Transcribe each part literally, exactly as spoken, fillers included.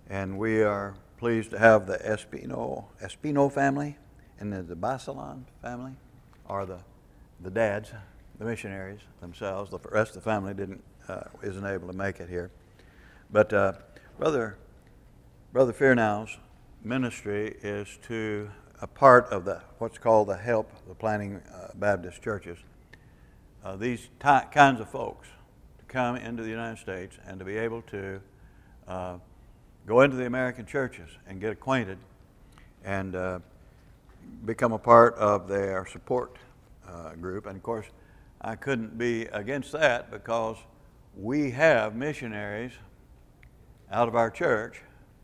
And we are pleased to have the Espino, Espino family and the, the Basalan family, or the, the dads, the missionaries themselves. The rest of the family didn't uh, isn't able to make it here. But uh, Brother Brother Fearnow's ministry is to a part of the what's called the HELP, the Planting uh, Baptist Churches. Uh, these ty- kinds of folks to come into the United States and to be able to uh, go into the American churches and get acquainted and uh, become a part of their support uh, group. And of course, I couldn't be against that because we have missionaries out of our church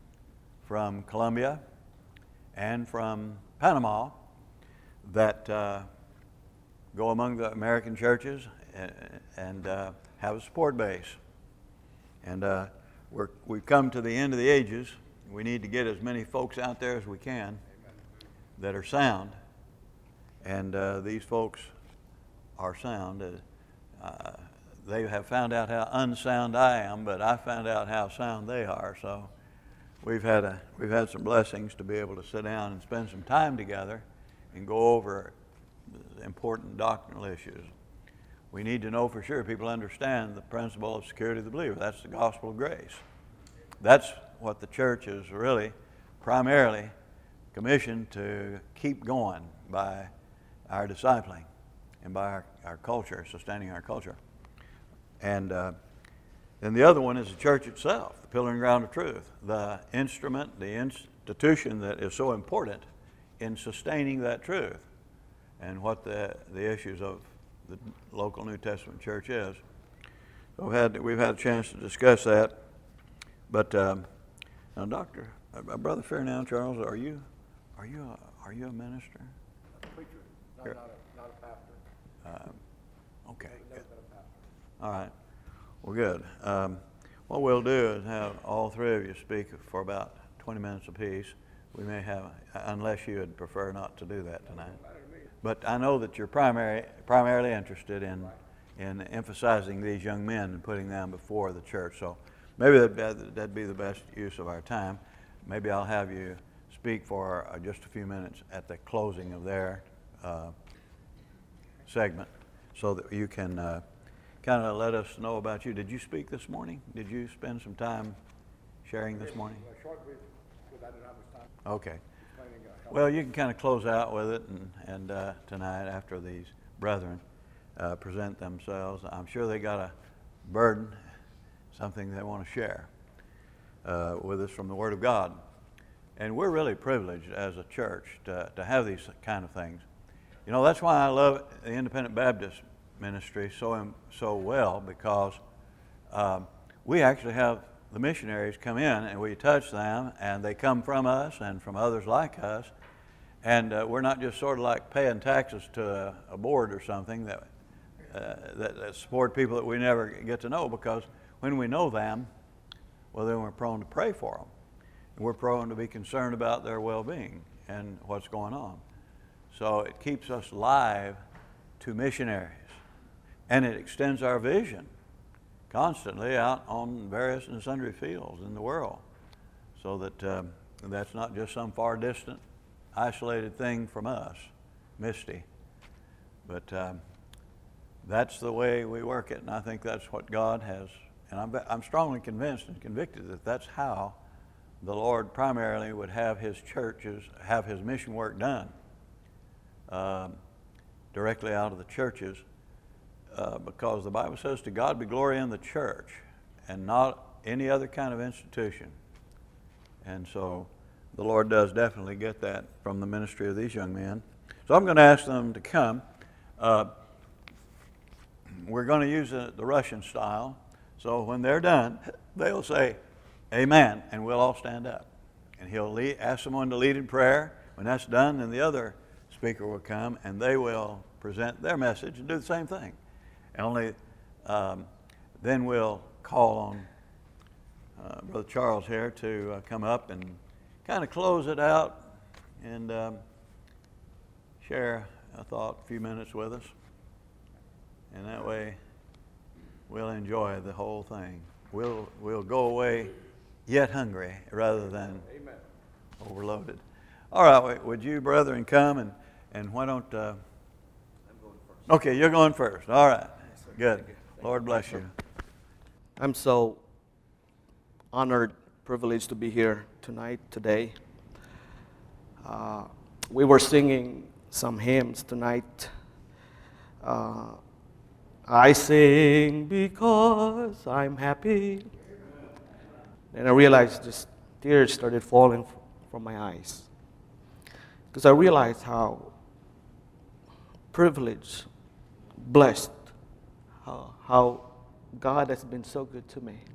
from Colombia and from Panama that uh, go among the American churches and, and uh, have a support base. And uh, we're, we've come to the end of the ages. We need to get as many folks out there as we can that are sound. And uh, these folks are sound. Uh, they have found out how unsound I am, but I found out how sound they are. So we've had a we've had some blessings to be able to sit down and spend some time together and go over important doctrinal issues. We need to know for sure people understand the principle of security of the believer. That's the gospel of grace. That's what the church is really primarily commissioned to keep going by our discipling and by our, our culture, sustaining our culture. And uh, then the other one is the church itself, the pillar and ground of truth, the instrument, the institution that is so important in sustaining that truth and what the, the issues of the local New Testament church is. So we've had, we've had a chance to discuss that. But um, now, Doctor, uh, Brother Fearnow, Charles, are you are you a, are you a minister? A preacher, not, not, a, not a pastor. Uh, okay. I've never been a pastor. All right. Well, good. Um, what we'll do is have all three of you speak for about twenty minutes apiece. We may have, unless you would prefer not to do that tonight. But I know that you're primary, primarily interested in in emphasizing these young men and putting them before the church. So maybe that'd, that'd be the best use of our time. Maybe I'll have you speak for uh, just a few minutes at the closing of their uh, segment so that you can uh, kind of let us know about you. Did you speak this morning? Did you spend some time sharing this morning? A short brief, because I didn't have much time. Okay. Explaining, uh, Well, you can kind of close out with it and, and uh, tonight after these brethren uh, present themselves. I'm sure they got a burden, something they want to share uh, with us from the Word of God. And we're really privileged as a church to, to have these kind of things. You know, that's why I love the Independent Baptist ministry so so well, because um, we actually have the missionaries come in and we touch them, and they come from us and from others like us, and uh, we're not just sort of like paying taxes to a, a board or something that, uh, that that support people that we never get to know, because when we know them, well, then we're prone to pray for them. We're prone to be concerned about their well-being and what's going on. So it keeps us live to missionaries, and it extends our vision constantly out on various and sundry fields in the world, so that um, that's not just some far distant, isolated thing from us, misty, but um, that's the way we work it, and I think that's what God has, and I'm, I'm strongly convinced and convicted that that's how the Lord primarily would have His churches, have His mission work done um, directly out of the churches. Uh, because the Bible says to God be glory in the church and not any other kind of institution. And so the Lord does definitely get that from the ministry of these young men. So I'm going to ask them to come. Uh, we're going to use the, the Russian style. So when they're done, they'll say, Amen, and we'll all stand up. And he'll lead, ask someone to lead in prayer. When that's done, then the other speaker will come and they will present their message and do the same thing. Only um, then we'll call on uh, Brother Charles here to uh, come up and kind of close it out and um, share a thought, a few minutes with us. And that way we'll enjoy the whole thing. We'll, we'll go away yet hungry rather than Amen. overloaded. All right, w- would you, brethren, come and, and why don't... Uh, I'm going first. okay, you're going first. All right. Yes, sir. Good. Thank you. Thank Lord you. bless you. I'm so honored, privileged to be here tonight, today. Uh, we were singing some hymns tonight. Uh, I sing because I'm happy. And I realized just tears started falling from my eyes. Because I realized how privileged, blessed, how, how God has been so good to me.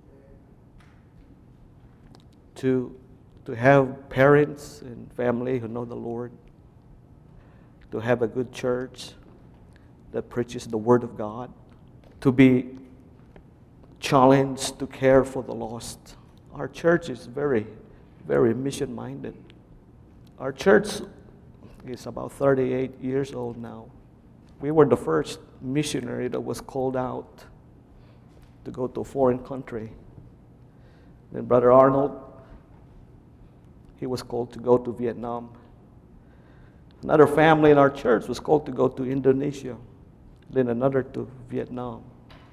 To, to have parents and family who know the Lord. To have a good church that preaches the Word of God. To be challenged to care for the lost. Our church is very, very mission-minded. Our church is about thirty-eight years old now. We were the first missionary that was called out to go to a foreign country. Then Brother Arnold, he was called to go to Vietnam. Another family in our church was called to go to Indonesia. Then another to Vietnam.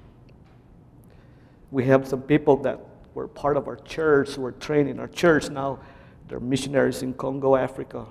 We have some people that were part of our church, who were trained in our church. Now they're missionaries in Congo, Africa,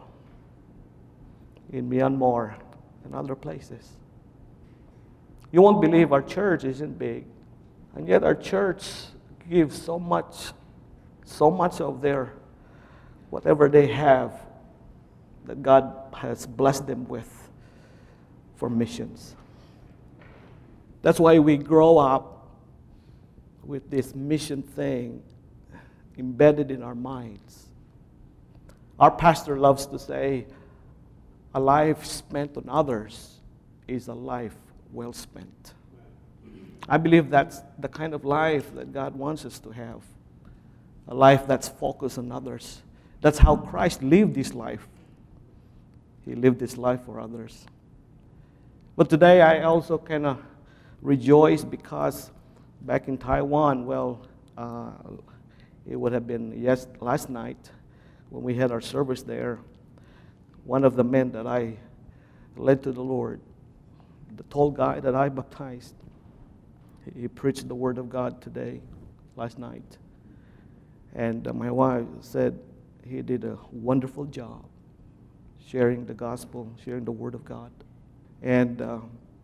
in Myanmar, and other places. You won't believe our church isn't big. And yet our church gives so much, so much of their, whatever they have, that God has blessed them with for missions. That's why we grow up with this mission thing embedded in our minds. Our pastor loves to say, a life spent on others is a life well spent. I believe that's the kind of life that God wants us to have. A life that's focused on others. That's how Christ lived his life. He lived his life for others. But today I also kind of rejoice because back in Taiwan, well, uh, it would have been yes last night when we had our service there. One of the men that I led to the Lord, the tall guy that I baptized, he, he preached the Word of God today, last night. And uh, my wife said he did a wonderful job sharing the gospel, sharing the Word of God. And uh,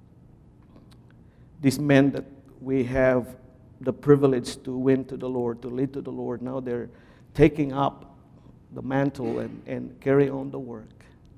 these men that we have the privilege to win to the Lord, to lead to the Lord, now they're taking up the mantle and, and carry on the work.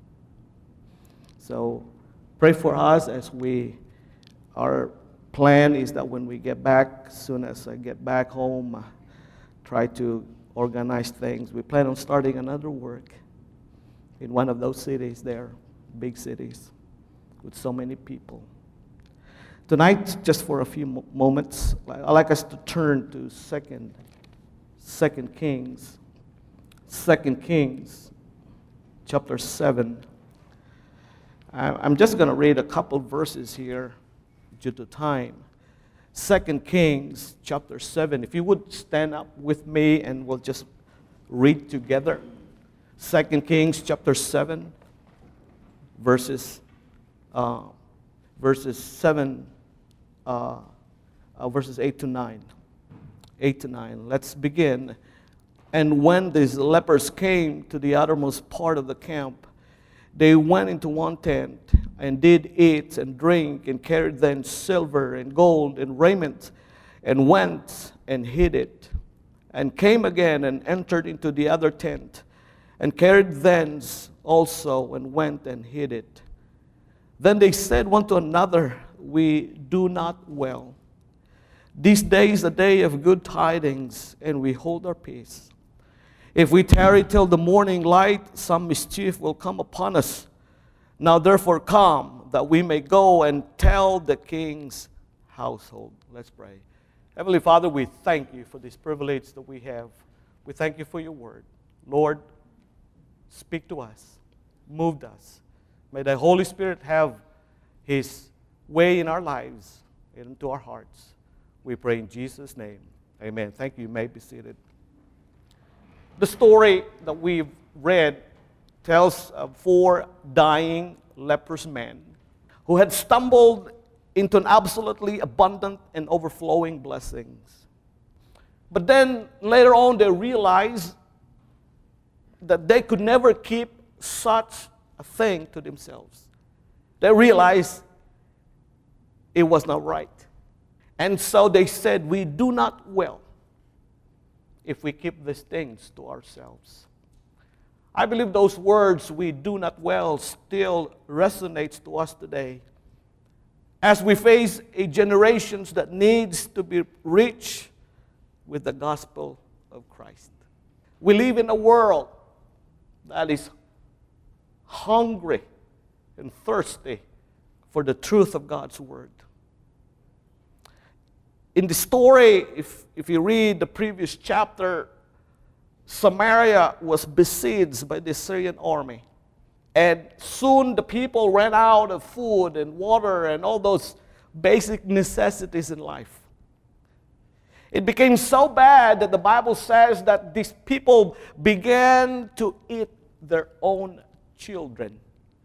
So pray for us as we, our plan is that when we get back, as soon as I get back home, uh, try to organize things. We plan on starting another work in one of those cities there, big cities, with so many people. Tonight, just for a few mo- moments, I'd like us to turn to Second, Second Kings, Second Kings, chapter seven. I'm just going to read a couple verses here due to time. Second Kings, chapter seven. If you would stand up with me and we'll just read together. Second Kings, chapter seven, verses, uh, verses seven. Uh, uh, verses eight to nine. eight to nine. Let's begin. And when these lepers came to the uttermost part of the camp, they went into one tent and did eat and drink and carried then silver and gold and raiment and went and hid it and came again and entered into the other tent and carried thence also and went and hid it. Then they said one to another, we do not well. This day is a day of good tidings, and we hold our peace. If we tarry till the morning light, some mischief will come upon us. Now therefore come, that we may go and tell the king's household. Let's pray. Heavenly Father, we thank you for this privilege that we have. We thank you for your word. Lord, speak to us, move us. May the Holy Spirit have his way in our lives and into our hearts. We pray in Jesus' name. Amen. Thank you. You may be seated. The story that we've read tells of four dying leprous men who had stumbled into an absolutely abundant and overflowing blessings. But then later on they realized that they could never keep such a thing to themselves. They realized it was not right. And so they said, we do not well if we keep these things to ourselves. I believe those words, we do not well, still resonates to us today as we face a generation that needs to be reached with the gospel of Christ. We live in a world that is hungry and thirsty for the truth of God's word. In the story, if, if you read the previous chapter, Samaria was besieged by the Syrian army. And soon the people ran out of food and water and all those basic necessities in life. It became so bad that the Bible says that these people began to eat their own children.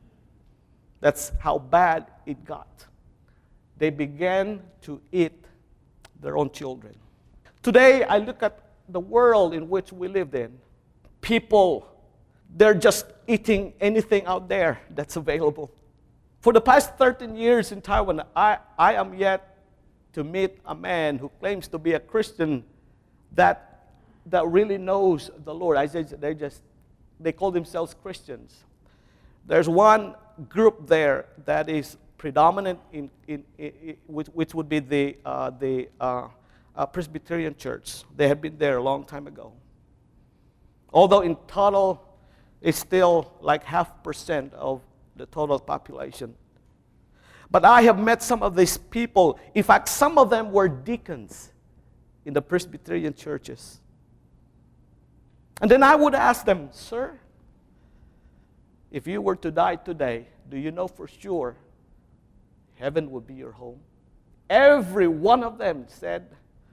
That's how bad it got. They began to eat their own children. Today, I look at the world in which we live in. People, they're just eating anything out there that's available. For the past thirteen years in Taiwan, I, I am yet to meet a man who claims to be a Christian that, that really knows the Lord. I say they just, they call themselves Christians. There's one group there that is predominant in, in, in, in which, which would be the, uh, the uh, uh, Presbyterian Church. They had been there a long time ago. Although in total, it's still like half percent of the total population. But I have met some of these people. In fact, some of them were deacons in the Presbyterian churches. And then I would ask them, sir, if you were to die today, do you know for sure heaven would be your home? Every one of them said,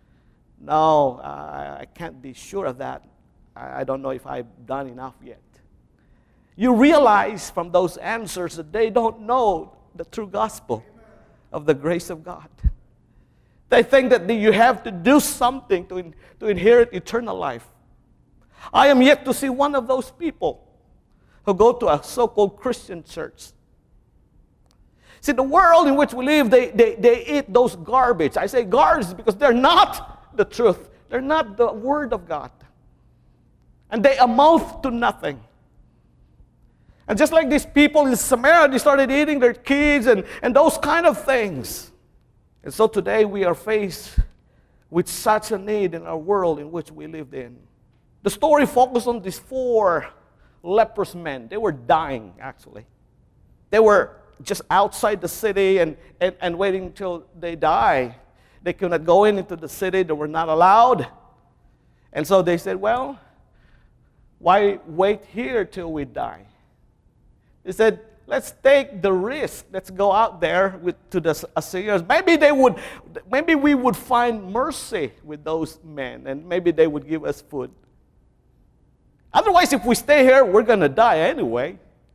no, I, I can't be sure of that. I, I don't know if I've done enough yet. You realize from those answers that they don't know the true gospel of the grace of God. They think that you have to do something to, in, to inherit eternal life. I am yet to see one of those people who go to a so-called Christian church. See, the world in which we live, they, they, they eat those garbage. I say garbage because they're not the truth. They're not the word of God. And they amount to nothing. And just like these people in Samaria, they started eating their kids and, and those kind of things. And so today we are faced with such a need in our world in which we lived in. The story focused on these four leprous men. They were dying, actually. They were just outside the city and, and, and waiting until they die. They could not go in into the city. They were not allowed. And so they said, well, why wait here till we die? They said, let's take the risk. Let's go out there with, to the Assyrians. Maybe they would, maybe we would find mercy with those men, and maybe they would give us food. Otherwise, if we stay here, we're going to die anyway.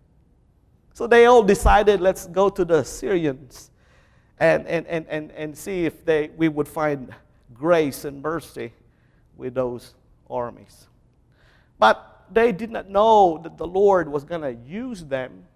So they all decided, let's go to the Assyrians and, and, and, and, and see if they, we would find grace and mercy with those armies. But they did not know that the Lord was going to use them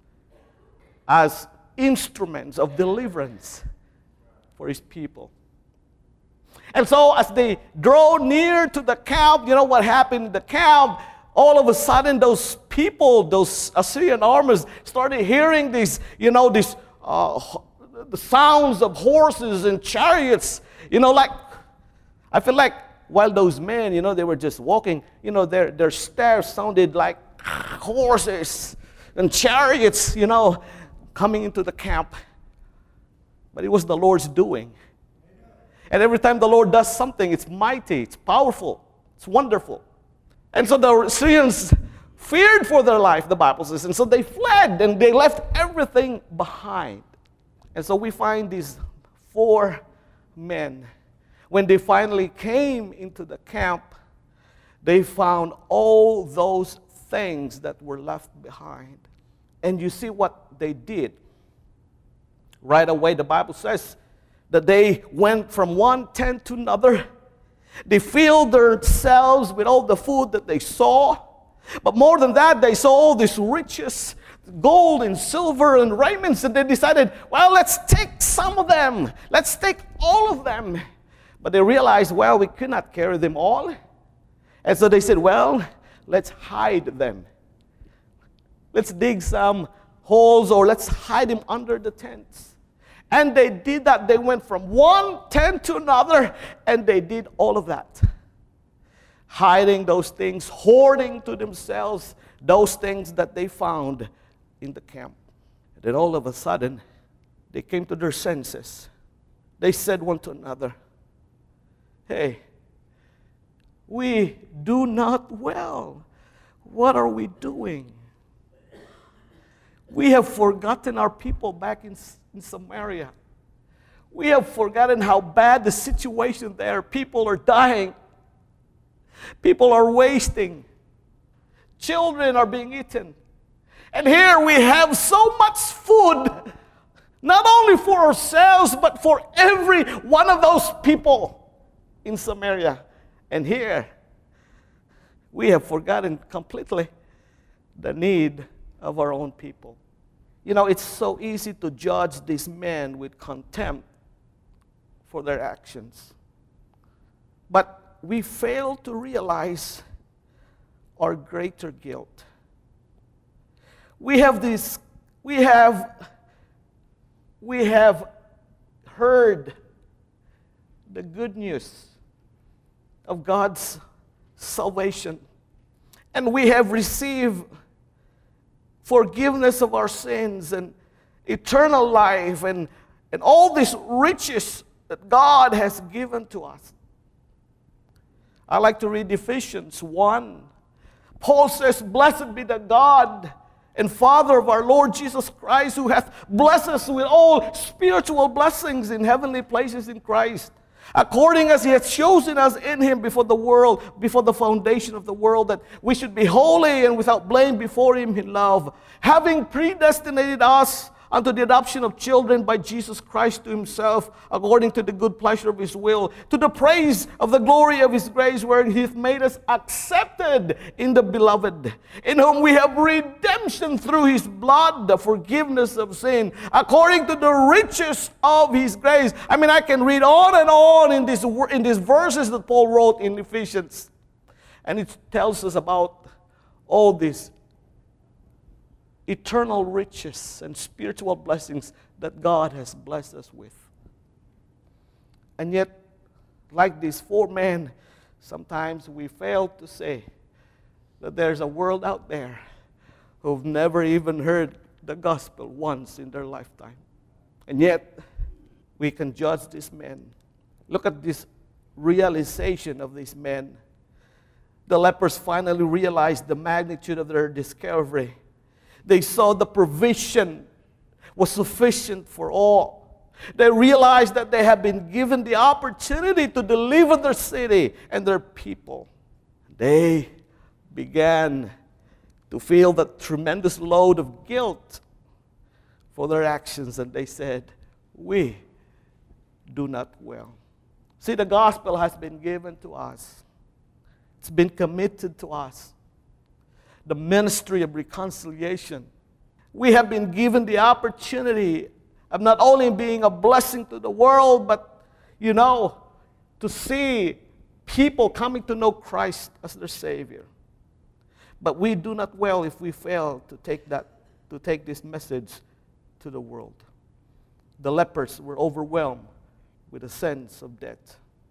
as instruments of deliverance for His people. And so as they draw near to the camp, you know what happened in the camp? All of a sudden, those people, those Assyrian armies, started hearing these, you know, these uh, the sounds of horses and chariots. You know, like, I feel like while those men, you know, they were just walking, you know, their, their steps sounded like horses and chariots, you know, coming into the camp. But it was the Lord's doing. And every time the Lord does something, it's mighty, it's powerful, it's wonderful. And so the Syrians feared for their life, the Bible says. And so they fled and they left everything behind. And so we find these four men. When they finally came into the camp, they found all those things that were left behind. And you see what they did. Right away, the Bible says that they went from one tent to another. They filled themselves with all the food that they saw. But more than that, they saw all these riches, gold and silver and raiments, and they decided, well, let's take some of them. Let's take all of them. But they realized, well, we could not carry them all. And so they said, well, let's hide them. Let's dig some holes or let's hide them under the tents. And they did that. They went from one tent to another, and they did all of that. Hiding those things, hoarding to themselves those things that they found in the camp. And then all of a sudden, they came to their senses. They said one to another, hey, we do not well. What are we doing? We have forgotten our people back in, in Samaria. We have forgotten how bad the situation there. People are dying. People are wasting. Children are being eaten. And here we have so much food, not only for ourselves, but for every one of those people in Samaria. And here, we have forgotten completely the need of our own people. You know, it's so easy to judge these men with contempt for their actions. But we fail to realize our greater guilt. We have this, we have, we have heard the good news of God's salvation. And we have received forgiveness of our sins and eternal life and, and all these riches that God has given to us. I like to read Ephesians one. Paul says, blessed be the God and Father of our Lord Jesus Christ, who hath blessed us with all spiritual blessings in heavenly places in Christ, according as he hath chosen us in him before the world, before the foundation of the world, that we should be holy and without blame before him in love, having predestinated us unto the adoption of children by Jesus Christ to himself, according to the good pleasure of his will, to the praise of the glory of his grace, wherein he hath made us accepted in the beloved, in whom we have redemption through his blood, the forgiveness of sin, according to the riches of his grace. I mean, I can read on and on in, this, in these verses that Paul wrote in Ephesians. And it tells us about all this eternal riches and spiritual blessings that God has blessed us with. And yet, like these four men, sometimes we fail to say that there's a world out there who've never even heard the gospel once in their lifetime. And yet, we can judge these men. Look at this realization of these men. The lepers finally realized the magnitude of their discovery. They saw the provision was sufficient for all. They realized that they had been given the opportunity to deliver their city and their people. They began to feel that tremendous load of guilt for their actions, and they said, we do not well. See, the gospel has been given to us. It's been committed to us. The ministry of reconciliation. We have been given the opportunity of not only being a blessing to the world, but, you know, to see people coming to know Christ as their Savior. But we do not well if we fail to take that, to take this message to the world. The lepers were overwhelmed with a sense of debt.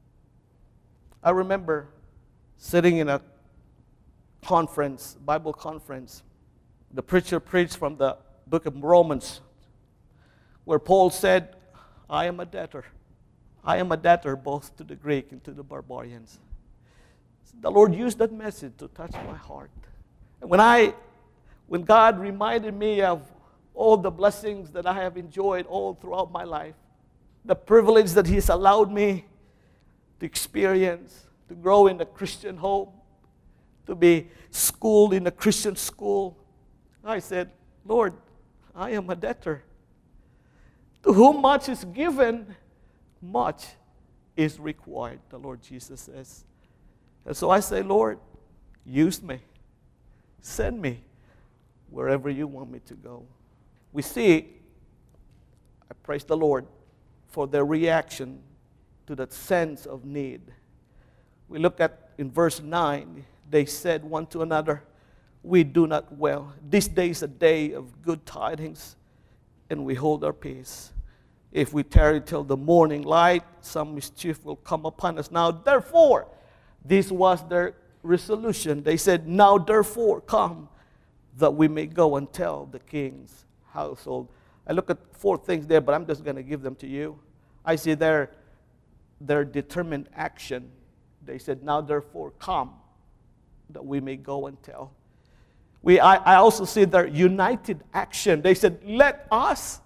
I remember sitting in a conference, Bible conference. The preacher preached from the book of Romans, where Paul said, I am a debtor. I am a debtor both to the Greek and to the barbarians. The Lord used that message to touch my heart. And when I, when God reminded me of all the blessings that I have enjoyed all throughout my life, the privilege that He's allowed me to experience, to grow in the Christian hope, to be schooled in a Christian school. I said, Lord, I am a debtor. To whom much is given, much is required, the Lord Jesus says. And so I say, Lord, use me. Send me wherever you want me to go. We see, I praise the Lord for their reaction to that sense of need. We look at in verse nine, they said one to another, we do not well. This day is a day of good tidings, and we hold our peace. If we tarry till the morning light, some mischief will come upon us. Now, therefore, this was their resolution. They said, now, therefore, come, that we may go and tell the king's household. I look at four things there, but I'm just going to give them to you. I see their, their determined action. They said, now, therefore, come, that we may go and tell. We, I, I also see their united action. They said, let us.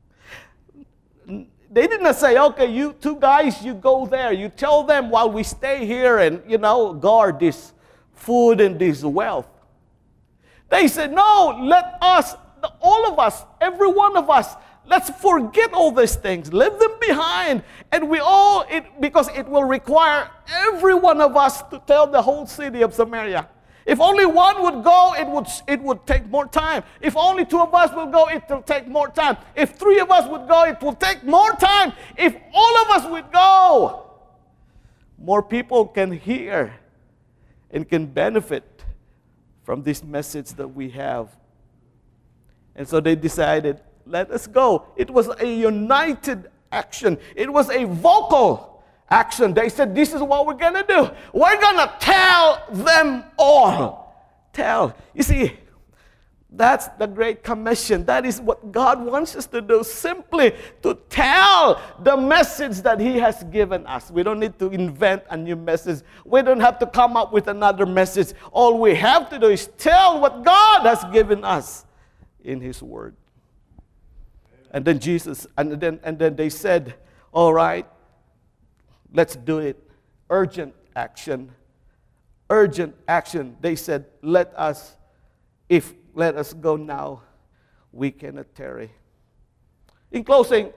They didn't say, okay, you two guys, you go there. You tell them while we stay here and, you know, guard this food and this wealth. They said, no, let us, all of us, every one of us, let's forget all these things. Leave them behind. And we all, it, because it will require every one of us to tell the whole city of Samaria. If only one would go, it would, it would take more time. If only two of us will go, it will take more time. If three of us would go, it will take more time. If all of us would go, more people can hear and can benefit from this message that we have. And so they decided, let us go. It was a united action. It was a vocal action. They said, this is what we're going to do. We're going to tell them all. Tell. You see, that's the Great Commission. That is what God wants us to do, simply to tell the message that He has given us. We don't need to invent a new message. We don't have to come up with another message. All we have to do is tell what God has given us in His Word. And then Jesus, and then, and then they said, all right, let's do it. Urgent action. Urgent action. They said, let us, if let us go now, we cannot tarry. In closing,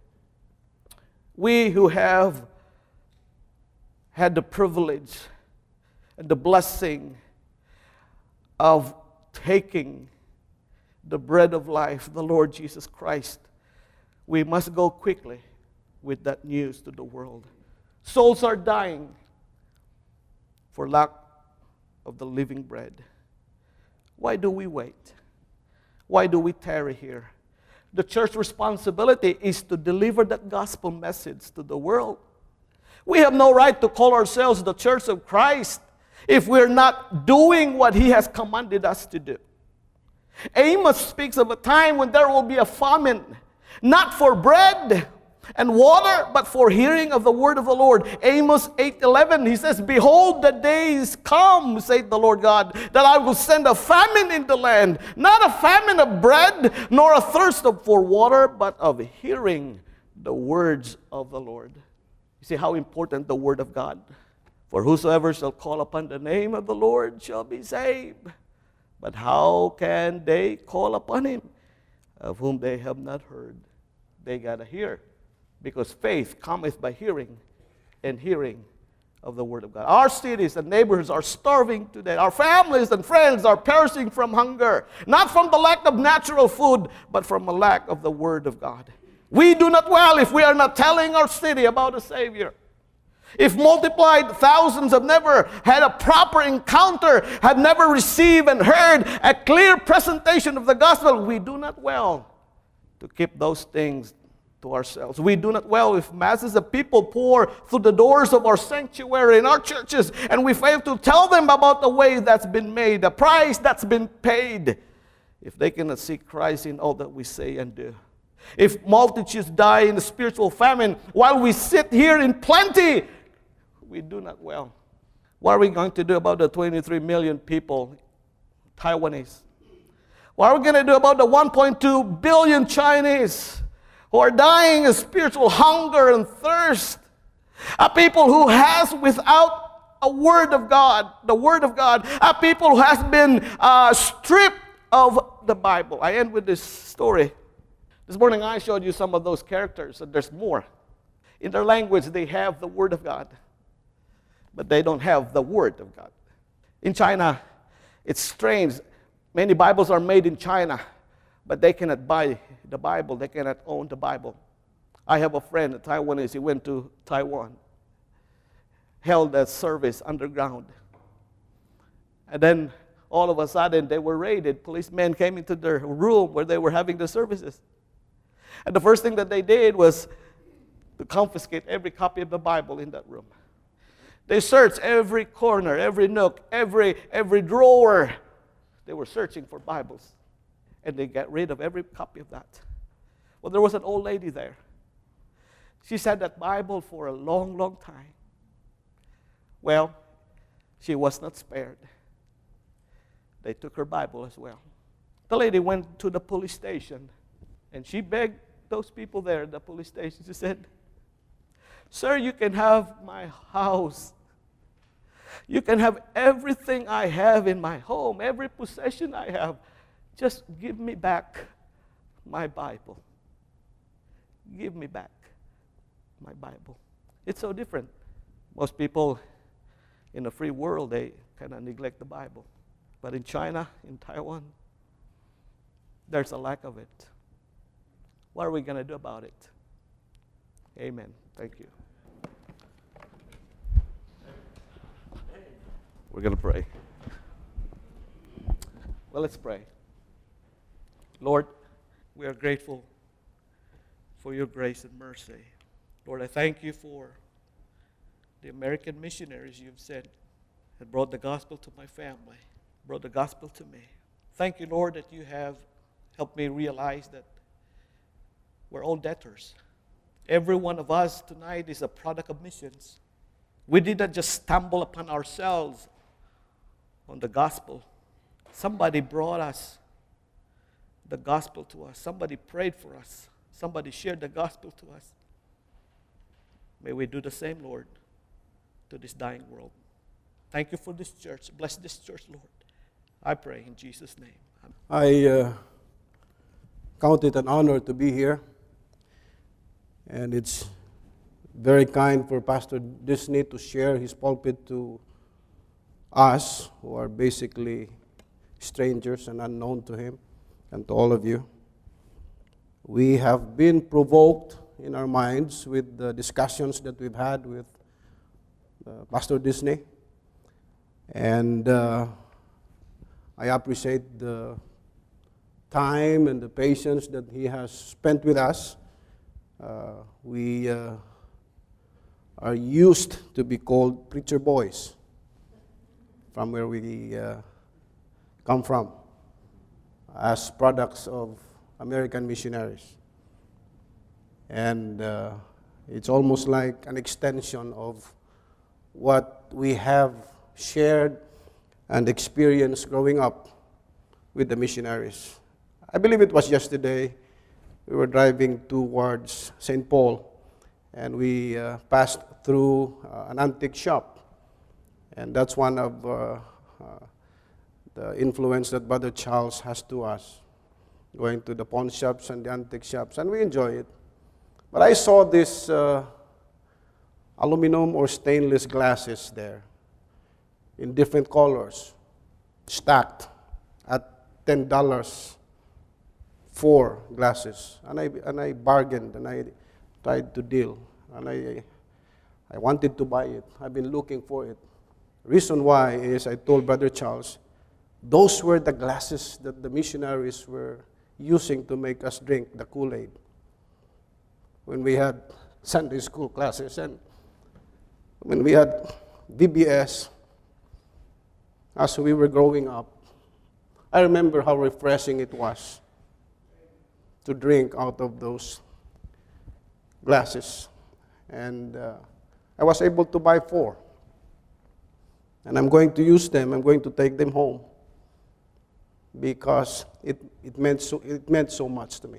we who have had the privilege and the blessing of taking the bread of life, the Lord Jesus Christ, we must go quickly with that news to the world. Souls are dying for lack of the living bread. Why do we wait? Why do we tarry here? The church's responsibility is to deliver that gospel message to the world. We have no right to call ourselves the Church of Christ if we're not doing what He has commanded us to do. Amos speaks of a time when there will be a famine, not for bread and water, but for hearing of the word of the Lord. Amos eight eleven, he says, behold, the days come, saith the Lord God, that I will send a famine in the land, not a famine of bread, nor a thirst for water, but of hearing the words of the Lord. You see how important the word of God. For whosoever shall call upon the name of the Lord shall be saved. But how can they call upon Him of whom they have not heard? They got to hear. Because faith cometh by hearing, and hearing of the Word of God. Our cities and neighborhoods are starving today. Our families and friends are perishing from hunger. Not from the lack of natural food, but from a lack of the Word of God. We do not well if we are not telling our city about a Savior. If multiplied thousands have never had a proper encounter, have never received and heard a clear presentation of the gospel, we do not well to keep those things to ourselves. We do not well if masses of people pour through the doors of our sanctuary in our churches, and we fail to tell them about the way that's been made, the price that's been paid, if they cannot see Christ in all that we say and do. If multitudes die in the spiritual famine while we sit here in plenty, we do not well. What are we going to do about the twenty-three million people, Taiwanese? What are we going to do about the one point two billion Chinese who are dying of spiritual hunger and thirst? A people who has without a word of God, the word of God. A people who has been uh, stripped of the Bible. I end with this story. This morning I showed you some of those characters, and there's more. In their language, they have the word of God, but they don't have the word of God. In China, it's strange. Many Bibles are made in China, but they cannot buy the Bible. They cannot own the Bible. I have a friend, a Taiwanese, he went to Taiwan, held a service underground. And then all of a sudden they were raided. Policemen came into their room where they were having the services. And the first thing that they did was to confiscate every copy of the Bible in that room. They searched every corner, every nook, every, every drawer. They were searching for Bibles. And they got rid of every copy of that. Well, there was an old lady there. She's had that Bible for a long, long time. Well, she was not spared. They took her Bible as well. The lady went to the police station, and she begged those people there at the police station. She said, "Sir, you can have my house. You can have everything I have in my home, every possession I have. Just give me back my Bible. Give me back my Bible." It's so different. Most people in the free world, they kind of neglect the Bible. But in China, in Taiwan, there's a lack of it. What are we going to do about it? Amen. Thank you. We're going to pray. Well, let's pray. Lord, we are grateful for your grace and mercy. Lord, I thank you for the American missionaries you've sent that brought the gospel to my family, brought the gospel to me. Thank you, Lord, that you have helped me realize that we're all debtors. Every one of us tonight is a product of missions. We did not just stumble upon ourselves on the gospel. Somebody brought us the gospel to us. Somebody prayed for us. Somebody shared the gospel to us. May we do the same, Lord, to this dying world. Thank you for this church. Bless this church, Lord. I pray in Jesus' name. Amen. I uh, count it an honor to be here. And it's very kind for Pastor Disney to share his pulpit to us, who are basically strangers and unknown to him, and to all of you. We have been provoked in our minds with the discussions that we've had with uh, Pastor Disney. And uh, I appreciate the time and the patience that he has spent with us. Uh, we uh, are used to be called preacher boys from where we uh, come from as products of American missionaries. And uh, it's almost like an extension of what we have shared and experienced growing up with the missionaries. I believe it was yesterday. We were driving towards Saint Paul, and we uh, passed through uh, an antique shop. And that's one of uh, uh, the influence that Brother Charles has to us, going to the pawn shops and the antique shops, and we enjoy it. But I saw this uh, aluminum or stainless glasses there in different colors, stacked at ten dollars. Four glasses, and I and I bargained, and I tried to deal, and I I wanted to buy it. I've been looking for it. Reason why is I told Brother Charles, those were the glasses that the missionaries were using to make us drink the Kool-Aid when we had Sunday school classes and when we had V B S as we were growing up. I remember how refreshing it was to drink out of those glasses. And uh, I was able to buy four. And I'm going to use them. I'm going to take them home because it, it, meant, so, it meant so much to me.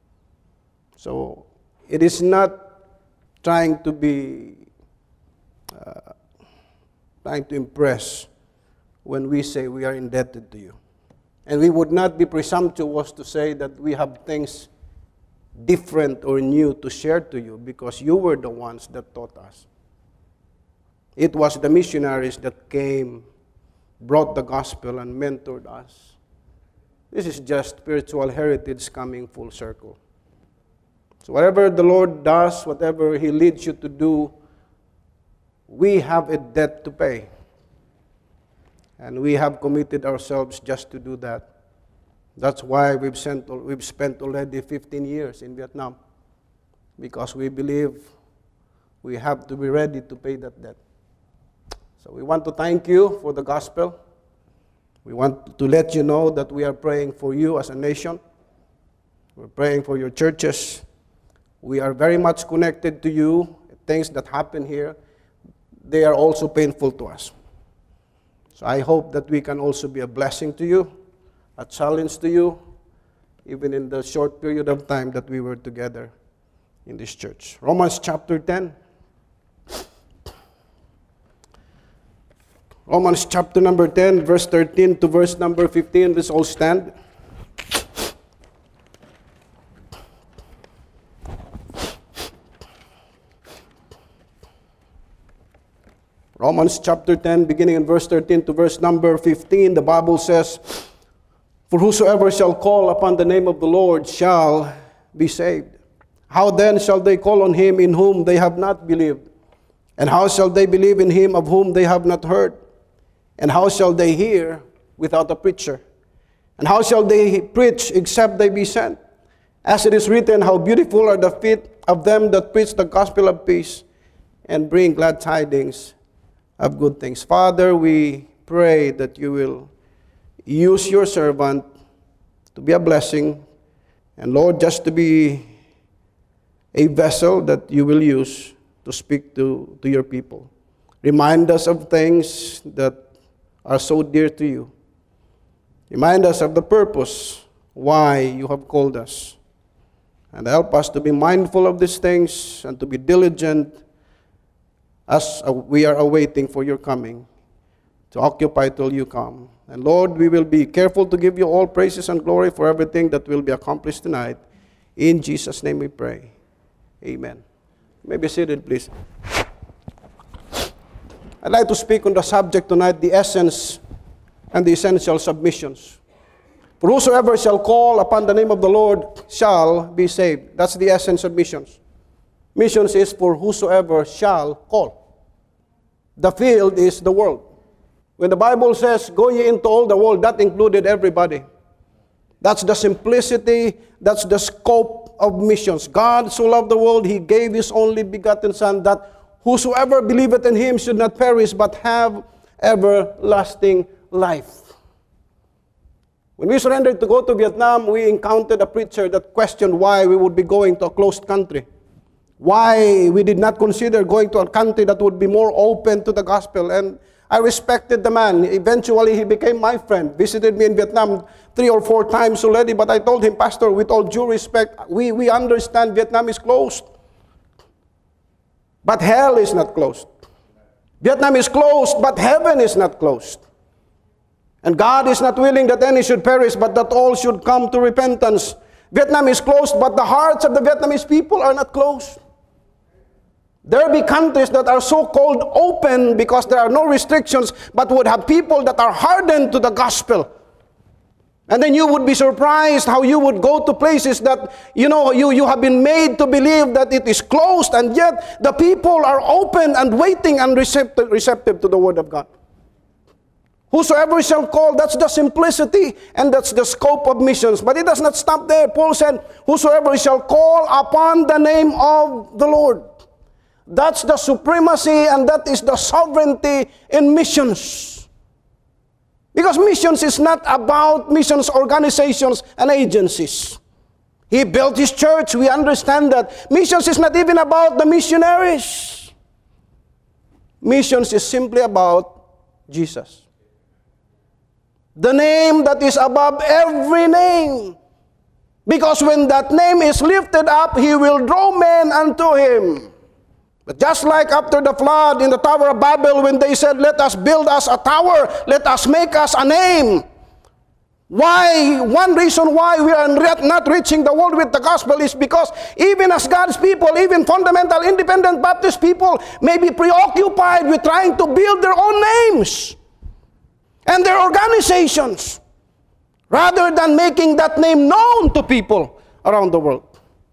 So it is not trying to be uh, trying to impress when we say we are indebted to you. And we would not be presumptuous to say that we have things different or new to share to you, because you were the ones that taught us. It was the missionaries that came, brought the gospel, and mentored us. This is just spiritual heritage coming full circle. So whatever the Lord does, whatever He leads you to do, we have a debt to pay. And we have committed ourselves just to do that. That's why we've, sent, we've spent already fifteen years in Vietnam, because we believe we have to be ready to pay that debt. So we want to thank you for the gospel. We want to let you know that we are praying for you as a nation. We're praying for your churches. We are very much connected to you. Things that happen here, they are also painful to us. So I hope that we can also be a blessing to you, a challenge to you, even in the short period of time that we were together in this church. Romans chapter ten. Romans chapter number ten, verse thirteen to verse number fifteen. Let's all stand. Romans chapter ten, beginning in verse thirteen to verse number fifteen, the Bible says, "For whosoever shall call upon the name of the Lord shall be saved. How then shall they call on him in whom they have not believed? And how shall they believe in him of whom they have not heard? And how shall they hear without a preacher? And how shall they preach except they be sent? As it is written, how beautiful are the feet of them that preach the gospel of peace and bring glad tidings of good things." Father, we pray that you will use your servant to be a blessing, and Lord, just to be a vessel that you will use to speak to, to your people. Remind us of things that are so dear to you. Remind us of the purpose why you have called us. And help us to be mindful of these things and to be diligent as we are awaiting for your coming, to occupy till you come. And Lord, we will be careful to give you all praises and glory for everything that will be accomplished tonight. In Jesus' name we pray. Amen. You may be seated, please. I'd like to speak on the subject tonight, the essence and the essential submissions. For whosoever shall call upon the name of the Lord shall be saved. That's the essence of missions. Missions is for whosoever shall call. The field is the world. When the Bible says, "Go ye into all the world," that included everybody. That's the simplicity, that's the scope of missions. God so loved the world, He gave His only begotten Son, that whosoever believeth in Him should not perish, but have everlasting life. When we surrendered to go to Vietnam, we encountered a preacher that questioned why we would be going to a closed country. Why we did not consider going to a country that would be more open to the gospel. And I respected the man. Eventually, he became my friend. Visited me in Vietnam three or four times already. But I told him, "Pastor, with all due respect, we, we understand Vietnam is closed. But hell is not closed. Vietnam is closed, but heaven is not closed. And God is not willing that any should perish, but that all should come to repentance. Vietnam is closed, but the hearts of the Vietnamese people are not closed. There be countries that are so-called open because there are no restrictions, but would have people that are hardened to the gospel. And then you would be surprised how you would go to places that, you know, you, you have been made to believe that it is closed, and yet the people are open and waiting and receptive, receptive to the word of God. Whosoever shall call, that's the simplicity and that's the scope of missions. But it does not stop there. Paul said, "Whosoever shall call upon the name of the Lord." That's the supremacy and that is the sovereignty in missions. Because missions is not about missions organizations and agencies. He built His church, we understand that. Missions is not even about the missionaries. Missions is simply about Jesus. The name that is above every name. Because when that name is lifted up, He will draw men unto Him. But just like after the flood in the Tower of Babel, when they said, let us build us a tower, let us make us a name. Why? One reason why we are not reaching the world with the gospel is because even as God's people, even fundamental independent Baptist people may be preoccupied with trying to build their own names and their organizations rather than making that name known to people around the world.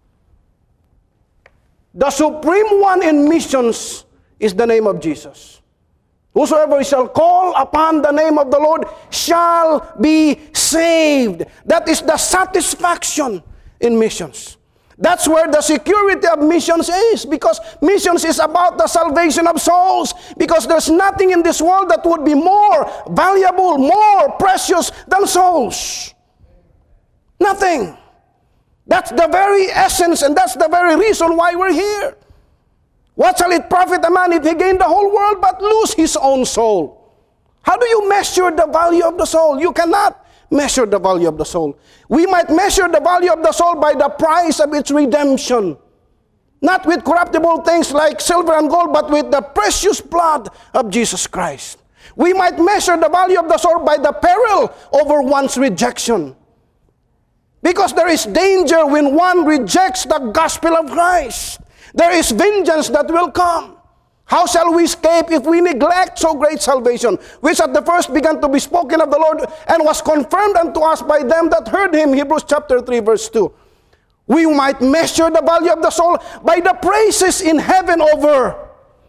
The supreme one in missions is the name of Jesus. Whosoever shall call upon the name of the Lord shall be saved. That is the satisfaction in missions. That's where the security of missions is, because missions is about the salvation of souls, because there's nothing in this world that would be more valuable, more precious than souls. Nothing. That's the very essence, and that's the very reason why we're here. What shall it profit a man if he gain the whole world but lose his own soul? How do you measure the value of the soul? You cannot measure the value of the soul. We might measure the value of the soul by the price of its redemption. Not with corruptible things like silver and gold, but with the precious blood of Jesus Christ. We might measure the value of the soul by the peril over one's rejection. Because there is danger when one rejects the gospel of Christ. There is vengeance that will come. How shall we escape if we neglect so great salvation, which at the first began to be spoken of the Lord and was confirmed unto us by them that heard him? Hebrews chapter three verse two. We might measure the value of the soul by the praises in heaven over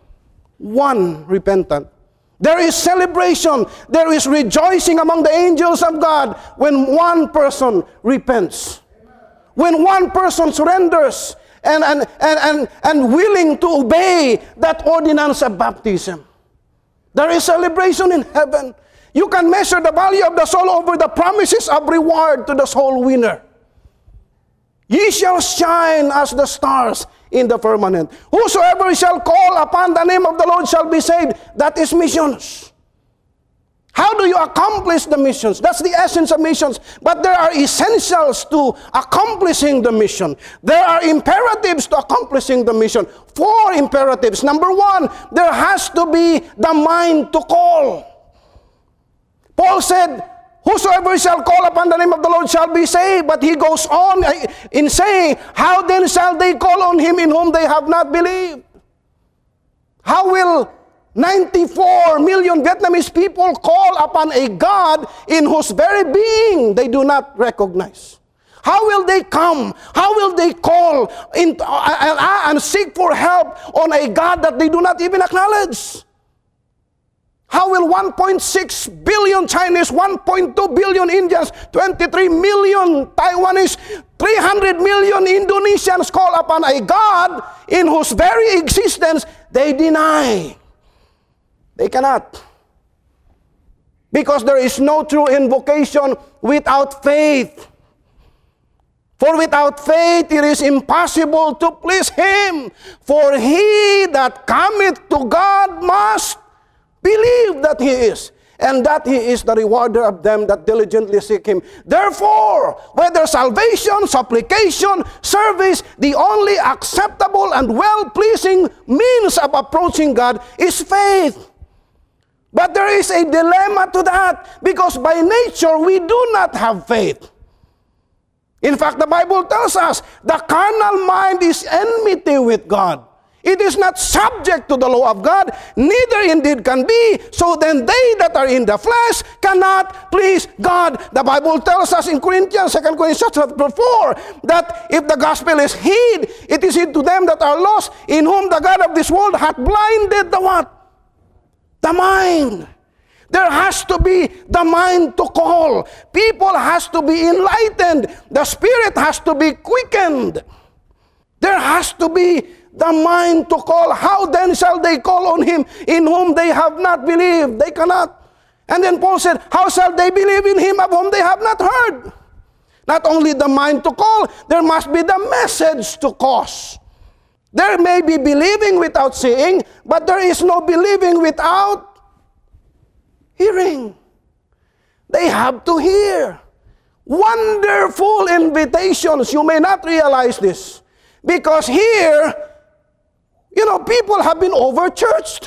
one repentant. There is celebration, there is rejoicing among the angels of God when one person repents. When one person surrenders and, and, and, and, and willing to obey that ordinance of baptism. There is celebration in heaven. You can measure the value of the soul over the promises of reward to the soul winner. Ye shall shine as the stars in the firmament. Whosoever shall call upon the name of the Lord shall be saved. That is missions. How do you accomplish the missions? That's the essence of missions. But there are essentials to accomplishing the mission. There are imperatives to accomplishing the mission. Four imperatives. Number one, there has to be the mind to call. Paul said, whosoever shall call upon the name of the Lord shall be saved. But he goes on in saying, how then shall they call on him in whom they have not believed? How will ninety-four million Vietnamese people call upon a God in whose very being they do not recognize? How will they come? How will they call in, uh, and seek for help on a God that they do not even acknowledge? How will one point six billion Chinese, one point two billion Indians, twenty-three million Taiwanese, three hundred million Indonesians call upon a God in whose very existence they deny? They cannot. Because there is no true invocation without faith. For without faith it is impossible to please him. For he that cometh to God must believe that he is, and that he is the rewarder of them that diligently seek him. Therefore, whether salvation, supplication, service, the only acceptable and well-pleasing means of approaching God is faith. But there is a dilemma to that, because by nature we do not have faith. In fact, the Bible tells us the carnal mind is enmity with God. It is not subject to the law of God, neither indeed can be. So then they that are in the flesh cannot please God. The Bible tells us in Corinthians, Second Corinthians chapter four, that if the gospel is hid, it is hid to them that are lost, in whom the God of this world hath blinded the what? The mind. There has to be the mind to call. People has to be enlightened. The spirit has to be quickened. There has to be the mind to call. How then shall they call on him in whom they have not believed? They cannot. And then Paul said, how shall they believe in him of whom they have not heard? Not only the mind to call, there must be the message to cause. There may be believing without seeing, but there is no believing without hearing. They have to hear. Wonderful invitations. You may not realize this, because here You know, people have been over-churched.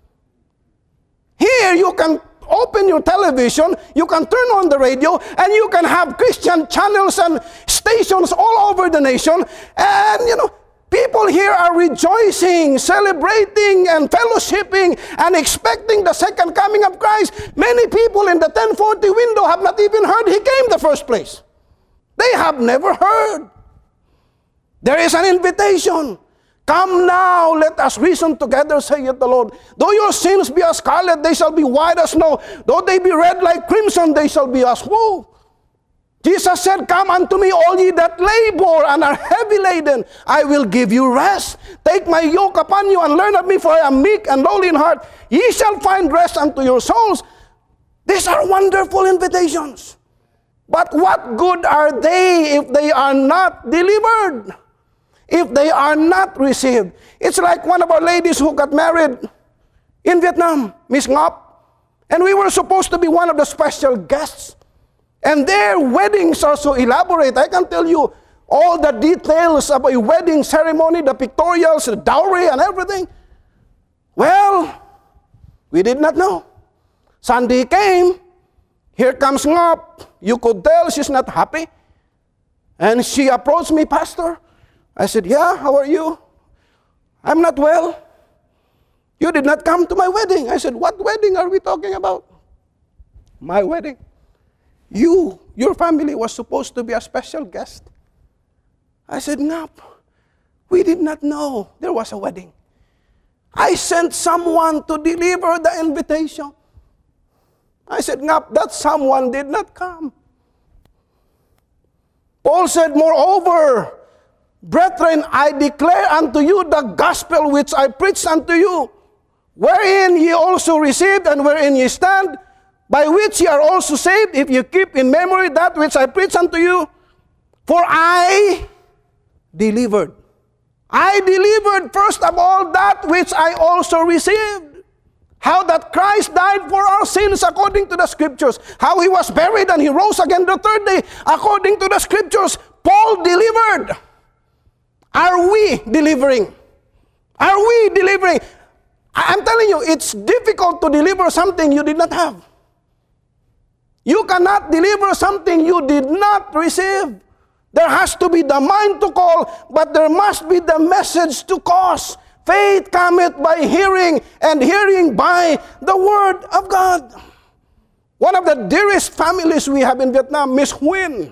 Here you can open your television, you can turn on the radio, and you can have Christian channels and stations all over the nation. And, you know, people here are rejoicing, celebrating, and fellowshipping, and expecting the second coming of Christ. Many people in the ten forty window have not even heard He came the first place. They have never heard. There is an invitation. Come now, let us reason together, saith the Lord. Though your sins be as scarlet, they shall be white as snow. Though they be red like crimson, they shall be as wool. Jesus said, come unto me, all ye that labor and are heavy laden. I will give you rest. Take my yoke upon you and learn of me, for I am meek and lowly in heart. Ye shall find rest unto your souls. These are wonderful invitations. But what good are they if they are not delivered? If they are not received? It's like one of our ladies who got married in Vietnam, Miss Ngop. And we were supposed to be one of the special guests. And their weddings are so elaborate. I can tell you all the details of a wedding ceremony, the pictorials, the dowry, and everything. Well, we did not know. Sunday came. Here comes Ngop. You could tell she's not happy. And she approached me, Pastor. I said, yeah, how are you? I'm not well. You did not come to my wedding. I said, what wedding are we talking about? My wedding. You, your family was supposed to be a special guest. I said, no, we did not know there was a wedding. I sent someone to deliver the invitation. I said, no, that someone did not come. Paul said, moreover, brethren, I declare unto you the gospel which I preached unto you, wherein ye also received and wherein ye stand, by which ye are also saved, if you keep in memory that which I preached unto you. For I delivered. I delivered first of all that which I also received. How that Christ died for our sins according to the Scriptures. How He was buried and He rose again the third day according to the Scriptures. Paul delivered. Are we delivering? Are we delivering? I'm telling you, it's difficult to deliver something you did not have. You cannot deliver something you did not receive. There has to be the mind to call, but there must be the message to cause. Faith cometh by hearing, and hearing by the Word of God. One of the dearest families we have in Vietnam, Miss Huynh.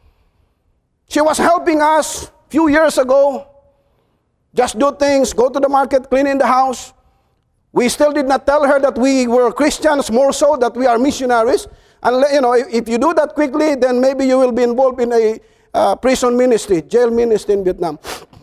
She was helping us a few years ago. Just do things, go to the market, clean in the house. We still did not tell her that we were Christians, more so that we are missionaries. And you know, if you do that quickly, then maybe you will be involved in a uh, prison ministry, jail ministry in Vietnam.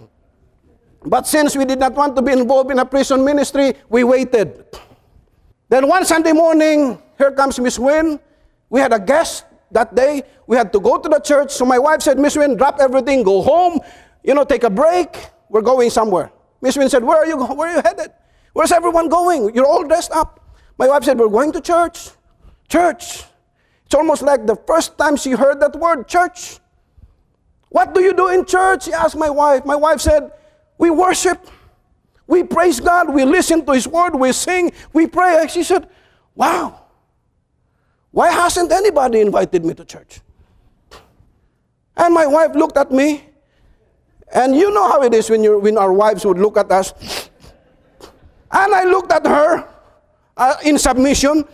But since we did not want to be involved in a prison ministry, we waited. Then one Sunday morning, here comes Miss Huynh. We had a guest that day. We had to go to the church. So my wife said, Miss Huynh, drop everything, go home, you know, take a break. We're going somewhere. Miss Huynh said, where are you, where are you headed? Where's everyone going? You're all dressed up. My wife said, we're going to church. Church. It's almost like the first time she heard that word, church. What do you do in church? She asked my wife. My wife said, we worship, we praise God, we listen to His Word, we sing, we pray. She said, wow, why hasn't anybody invited me to church? And my wife looked at me, and you know how it is when, you when our wives would look at us. And I looked at her uh, in submission.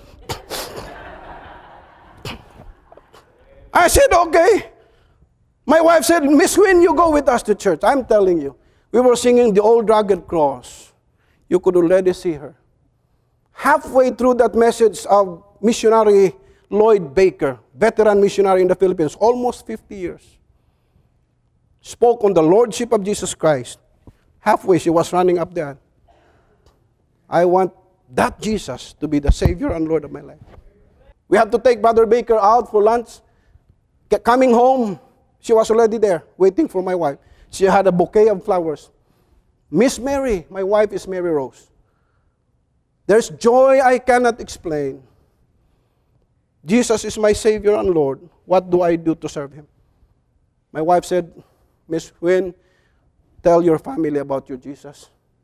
I said, okay. My wife said, Miss Huynh, you go with us to church. I'm telling you. We were singing the old rugged cross. You could already see her. Halfway through that message of missionary Lloyd Baker, veteran missionary in the Philippines, almost fifty years, spoke on the Lordship of Jesus Christ. Halfway, she was running up there. I want that Jesus to be the Savior and Lord of my life. We had to take Brother Baker out for lunch. Coming home, she was already there, waiting for my wife. She had a bouquet of flowers. Miss Mary, my wife is Mary Rose. There's joy I cannot explain. Jesus is my Savior and Lord. What do I do to serve Him? My wife said, Miss Huynh, tell your family about your Jesus.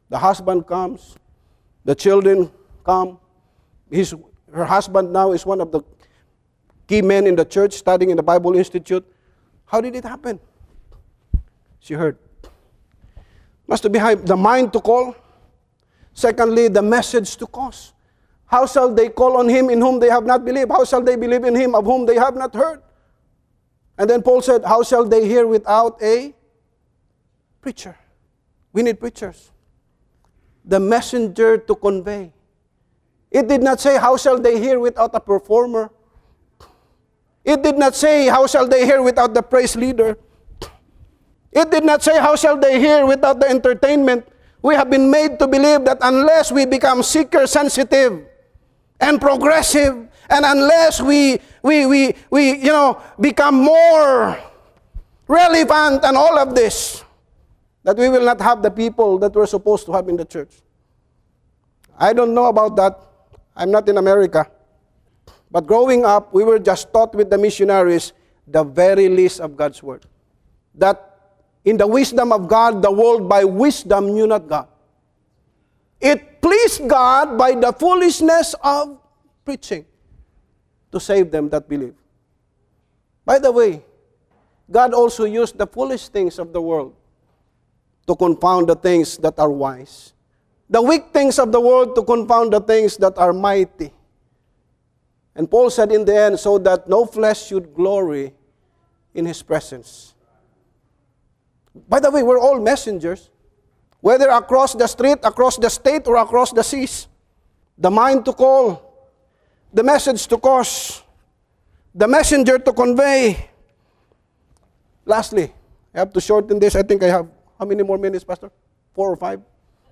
The husband comes. The children come. His, her husband now is one of the key men in the church studying in the Bible Institute. How did it happen? She heard. Must be the mind to call. Secondly, the message to cause. How shall they call on him in whom they have not believed? How shall they believe in him of whom they have not heard? And then Paul said, how shall they hear without a preacher? We need preachers. The messenger to convey. It did not say, how shall they hear without a performer? It did not say, how shall they hear without the praise leader? It did not say, how shall they hear without the entertainment? We have been made to believe that unless we become seeker-sensitive and progressive, and unless we, we, we, we, you know, become more relevant and all of this, that we will not have the people that we're supposed to have in the church. I don't know about that. I'm not in America. But growing up, we were just taught with the missionaries the very least of God's word. That in the wisdom of God, the world by wisdom knew not God. It pleased God by the foolishness of preaching to save them that believe. By the way, God also used the foolish things of the world to confound the things that are wise. The weak things of the world to confound the things that are mighty. And Paul said in the end, so that no flesh should glory in his presence. By the way, we're all messengers. Whether across the street, across the state, or across the seas. The mind to call. The message to cause. The messenger to convey. Lastly, I have to shorten this. I think I have, how many more minutes, Pastor? Four or five?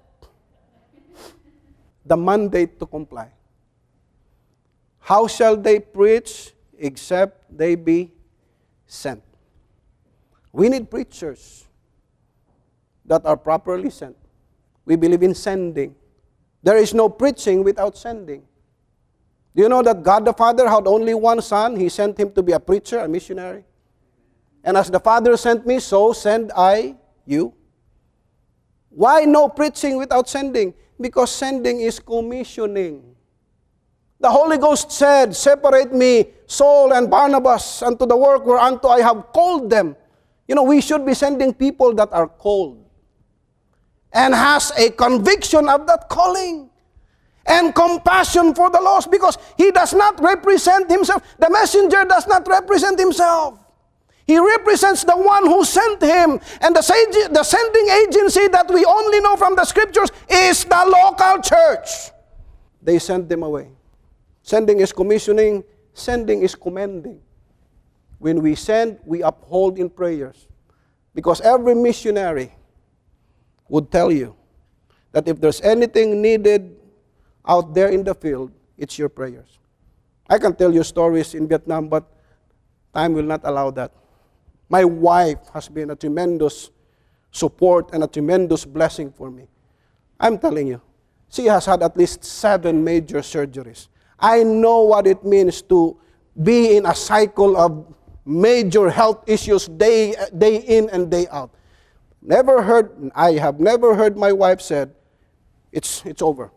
The mandate to comply. How shall they preach except they be sent? We need preachers that are properly sent. We believe in sending. There is no preaching without sending. Do you know that God the Father had only one son? He sent him to be a preacher, a missionary. And as the Father sent me, so send I you. Why no preaching without sending? Because sending is commissioning. The Holy Ghost said, separate me, Saul and Barnabas, unto the work whereunto I have called them. You know, we should be sending people that are called and has a conviction of that calling and compassion for the lost, because he does not represent himself. The messenger does not represent himself. He represents the one who sent him. And the, sage, the sending agency that we only know from the scriptures is the local church. They sent them away. Sending is commissioning. Sending is commending. When we send, we uphold in prayers. Because every missionary would tell you that if there's anything needed out there in the field, it's your prayers. I can tell you stories in Vietnam, but time will not allow that. My wife has been a tremendous support and a tremendous blessing for me. I'm telling you, she has had at least seven major surgeries. I know what it means to be in a cycle of major health issues day, day in and day out. Never heard, I have never heard my wife said, it's, it's over.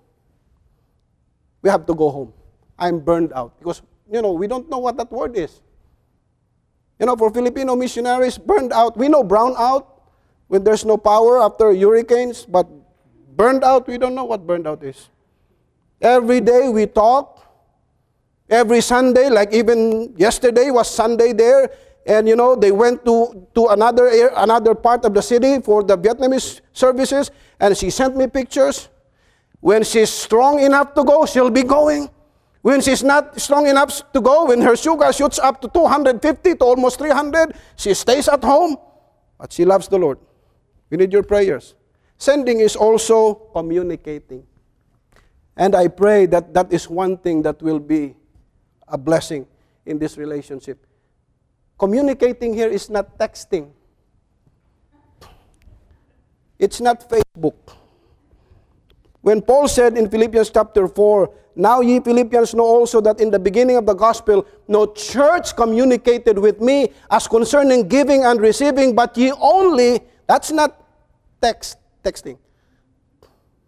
We have to go home. I'm burned out. Because, you know, we don't know what that word is. You know, for Filipino missionaries, burned out. We know brown out when there's no power after hurricanes, but burned out, we don't know what burned out is. Every day we talk. Every Sunday, like even yesterday was Sunday there, and you know, they went to, to another another part of the city for the Vietnamese services, and she sent me pictures. When she's strong enough to go, she'll be going. When she's not strong enough to go, when her sugar shoots up to two hundred fifty to almost three hundred, she stays at home, but she loves the Lord. We need your prayers. Sending is also communicating. And I pray that that is one thing that will be a blessing in this relationship. Communicating here is not texting. It's not Facebook. When Paul said in Philippians chapter four, now ye Philippians know also that in the beginning of the gospel, no church communicated with me as concerning giving and receiving, but ye only, that's not text, texting.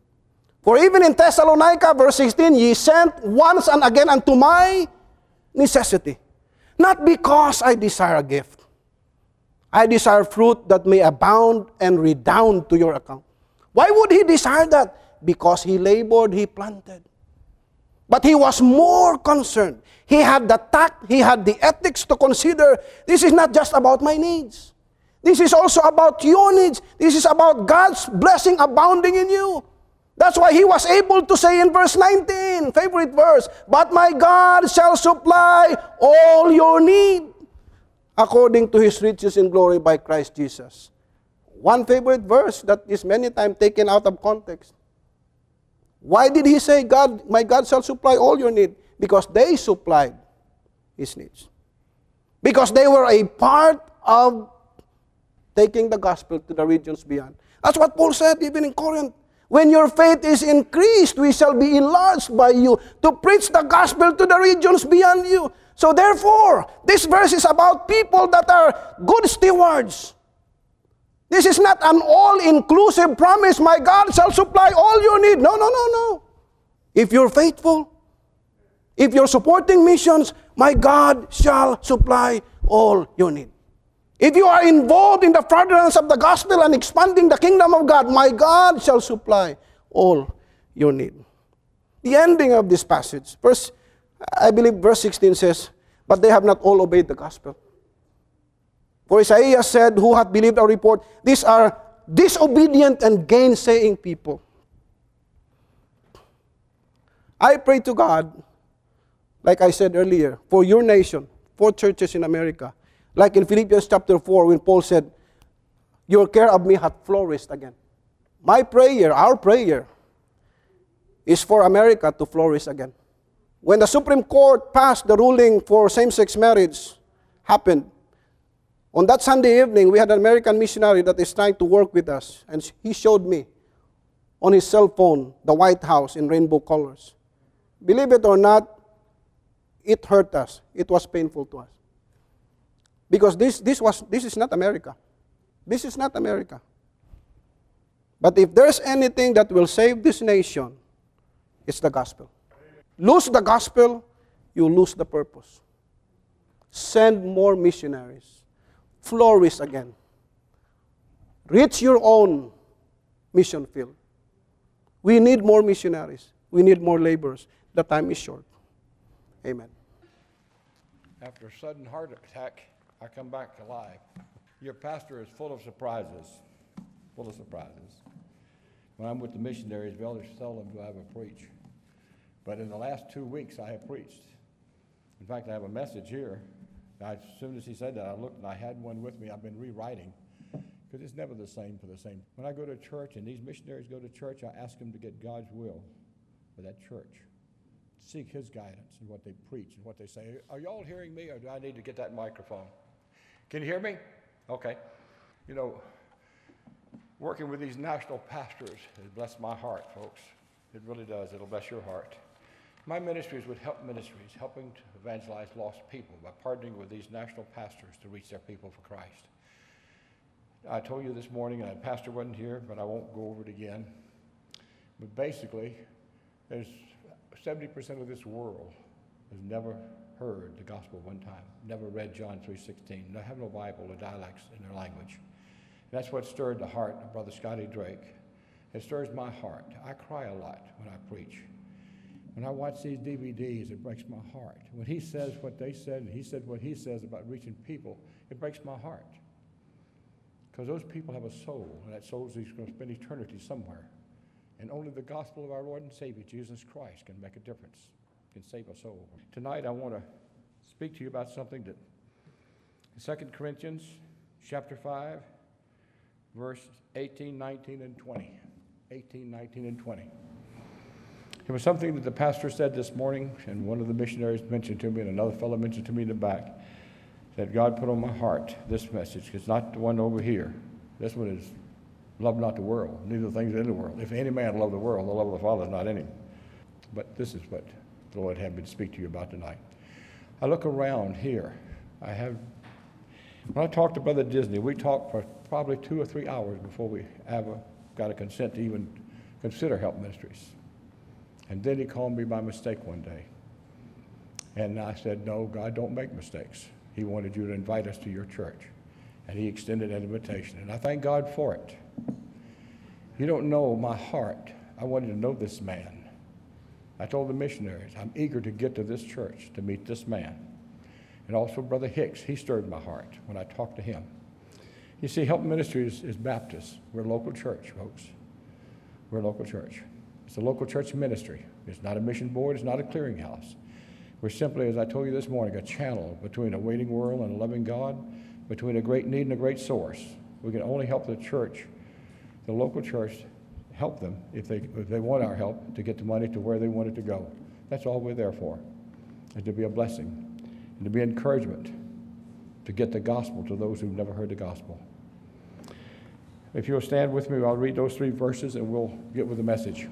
For even in Thessalonica, verse sixteen, ye sent once and again unto my necessity. Not because I desire a gift. I desire fruit that may abound and redound to your account. Why would he desire that? Because he labored, he planted. But he was more concerned. He had the tact, he had the ethics to consider, this is not just about my needs. This is also about your needs. This is about God's blessing abounding in you. That's why he was able to say in verse nineteen, favorite verse, but my God shall supply all your need according to his riches in glory by Christ Jesus. One favorite verse that is many times taken out of context. Why did he say, God, my God shall supply all your need? Because they supplied his needs. Because they were a part of taking the gospel to the regions beyond. That's what Paul said even in Corinth. When your faith is increased, we shall be enlarged by you to preach the gospel to the regions beyond you. So therefore, this verse is about people that are good stewards. This is not an all-inclusive promise, my God shall supply all your need. No, no, no, no. If you're faithful, if you're supporting missions, my God shall supply all your need. If you are involved in the furtherance of the gospel and expanding the kingdom of God, my God shall supply all your need. The ending of this passage, verse, I believe verse sixteen says, but they have not all obeyed the gospel. For Isaiah said, who hath believed our report? These are disobedient and gainsaying people. I pray to God, like I said earlier, for your nation, for churches in America. Like in Philippians chapter four, when Paul said, your care of me hath flourished again. My prayer, our prayer, is for America to flourish again. When the Supreme Court passed the ruling for same-sex marriage happened, on that Sunday evening, we had an American missionary that is trying to work with us, and he showed me on his cell phone the White House in rainbow colors. Believe it or not, it hurt us. It was painful to us. Because this, this, was, this is not America. This is not America. But if there's anything that will save this nation, it's the gospel. Lose the gospel, you lose the purpose. Send more missionaries. Flourish again. Reach your own mission field. We need more missionaries. We need more laborers. The time is short. Amen. After a sudden heart attack, I come back alive. Your pastor is full of surprises. Full of surprises. When I'm with the missionaries, very seldom do I ever preach. But in the last two weeks, I have preached. In fact, I have a message here. As soon as he said that, I looked and I had one with me. I've been rewriting because it's never the same for the same. When I go to church and these missionaries go to church, I ask them to get God's will for that church. Seek his guidance in what they preach and what they say. Are you all hearing me, or do I need to get that microphone? Can you hear me? Okay. You know, working with these national pastors has blessed my heart, folks. It really does. It'll bless your heart. My ministry is with Help Ministries, helping to evangelize lost people by partnering with these national pastors to reach their people for Christ. I told you this morning, and the pastor wasn't here, but I won't go over it again. But basically, there's seventy percent of this world has never heard the gospel one time, never read John three sixteen, they have no Bible or dialects in their language. And that's what stirred the heart of Brother Scotty Drake. It stirs my heart. I cry a lot when I preach. When I watch these D V Ds, it breaks my heart. When he says what they said, and he said what he says about reaching people, it breaks my heart. Because those people have a soul, and that soul is going to spend eternity somewhere. And only the gospel of our Lord and Savior, Jesus Christ, can make a difference, can save a soul. Tonight I want to speak to you about something that in Second Corinthians chapter five, verse eighteen, nineteen, and twenty. eighteen, nineteen, and twenty. It was something that the pastor said this morning, and one of the missionaries mentioned to me, and another fellow mentioned to me in the back, that God put on my heart this message. It's not the one over here. This one is, love not the world, neither the things in the world. If any man love the world, the love of the Father is not in him. But this is what the Lord had me to speak to you about tonight. I look around here. I have, when I talked to Brother Disney, we talked for probably two or three hours before we ever got a consent to even consider Help Ministries. And then he called me by mistake one day. And I said, no, God don't make mistakes. He wanted you to invite us to your church. And he extended that invitation. And I thank God for it. You don't know my heart. I wanted to know this man. I told the missionaries, I'm eager to get to this church to meet this man. And also Brother Hicks, he stirred my heart when I talked to him. You see, Help Ministries is Baptist. We're a local church, folks. We're a local church. It's a local church ministry. It's not a mission board. It's not a clearinghouse. We're simply, as I told you this morning, a channel between a waiting world and a loving God, between a great need and a great source. We can only help the church, the local church, help them if they, if they want our help to get the money to where they want it to go. That's all we're there for, and to be a blessing and to be encouragement to get the gospel to those who've never heard the gospel. If you'll stand with me, I'll read those three verses and we'll get with the message.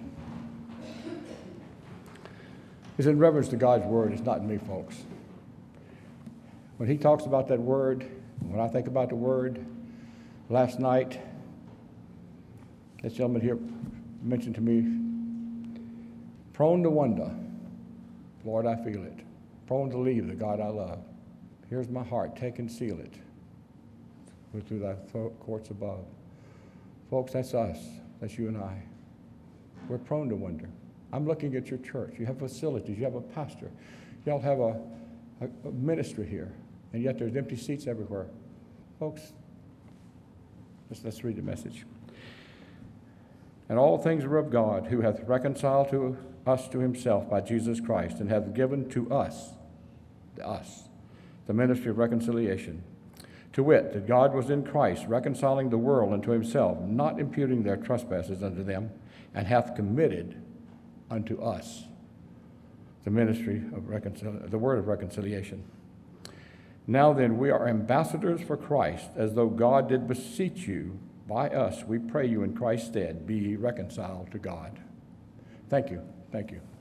It's in reverence to God's word. It's not me, folks. When he talks about that word, when I think about the word, last night, this gentleman here mentioned to me, prone to wonder, Lord, I feel it. Prone to leave the God I love. Here's my heart, take and seal it through thy courts above. Folks, that's us. That's you and I. We're prone to wonder. I'm looking at your church. You have facilities. You have a pastor. Y'all have a, a, a ministry here, and yet there's empty seats everywhere. Folks, let's, let's read the message. And all things are of God, who hath reconciled to us to himself by Jesus Christ, and hath given to us, to us, the ministry of reconciliation. To wit, that God was in Christ, reconciling the world unto himself, not imputing their trespasses unto them, and hath committed unto us the ministry of reconciliation, the word of reconciliation. Now then, we are ambassadors for Christ, as though God did beseech you by us. We pray you in Christ's stead, be ye reconciled to God. Thank you. Thank you.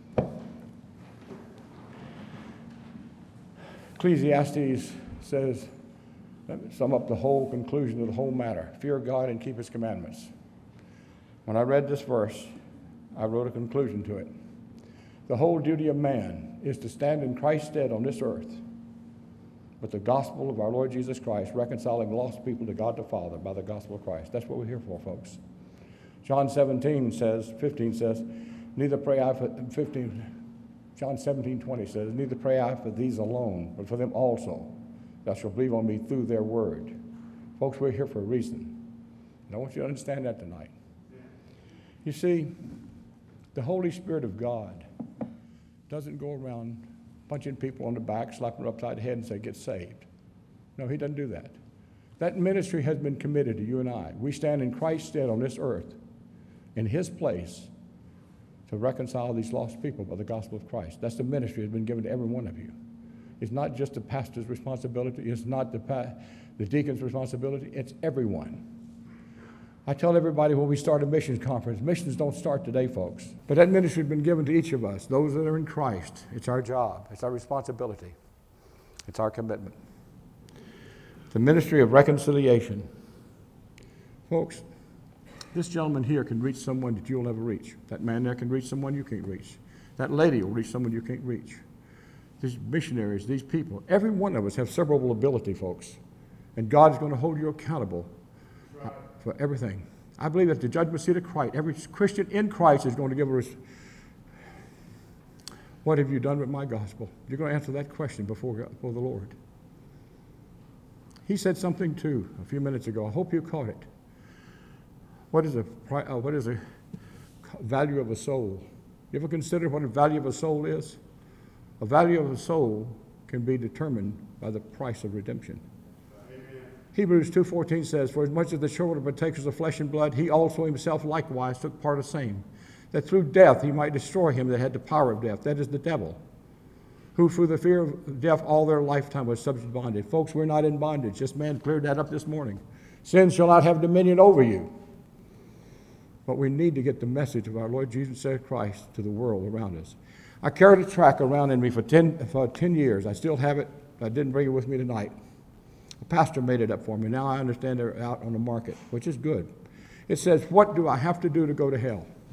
Ecclesiastes says, let me sum up the whole conclusion of the whole matter. Fear God and keep his commandments. When I read this verse, I wrote a conclusion to it. The whole duty of man is to stand in Christ's stead on this earth with the gospel of our Lord Jesus Christ, reconciling lost people to God the Father by the gospel of Christ. That's what we're here for, folks. John seventeen says, fifteen says, neither pray I for, fifteen, John seventeen, twenty says, neither pray I for these alone, but for them also, that shall believe on me through their word. Folks, we're here for a reason. And I want you to understand that tonight. You see, the Holy Spirit of God doesn't go around punching people on the back, slapping them upside the head and say, get saved. No, he doesn't do that. That ministry has been committed to you and I. We stand in Christ's stead on this earth, in his place, to reconcile these lost people by the gospel of Christ. That's the ministry that's been given to every one of you. It's not just the pastor's responsibility. It's not the, pa- the deacon's responsibility. It's everyone. I tell everybody when we start a missions conference, missions don't start today, folks. But that ministry has been given to each of us, those that are in Christ. It's our job. It's our responsibility. It's our commitment. The ministry of reconciliation. Folks, this gentleman here can reach someone that you'll never reach. That man there can reach someone you can't reach. That lady will reach someone you can't reach. These missionaries, these people, every one of us have cerebral ability, folks. And God is going to hold you accountable right. for everything. I believe at the judgment seat of Christ, every Christian in Christ is going to give us, what have you done with my gospel? You're going to answer that question before, God, before the Lord. He said something too a few minutes ago. I hope you caught it. What is the uh, what is the value of a soul? You ever consider what the value of a soul is? A value of a soul can be determined by the price of redemption. Amen. Hebrews two fourteen says, for as much as the children are partakers of flesh and blood, he also himself likewise took part of the same, that through death he might destroy him that had the power of death, that is the devil, who through the fear of death all their lifetime was subject to bondage. Folks, we're not in bondage. This man cleared that up this morning. Sin shall not have dominion over you. But we need to get the message of our Lord Jesus Christ to the world around us. I carried a tract around in me for ten, for ten years. I still have it. I didn't bring it with me tonight. A pastor made it up for me. Now I understand they're out on the market, which is good. It says, what do I have to do to go to hell?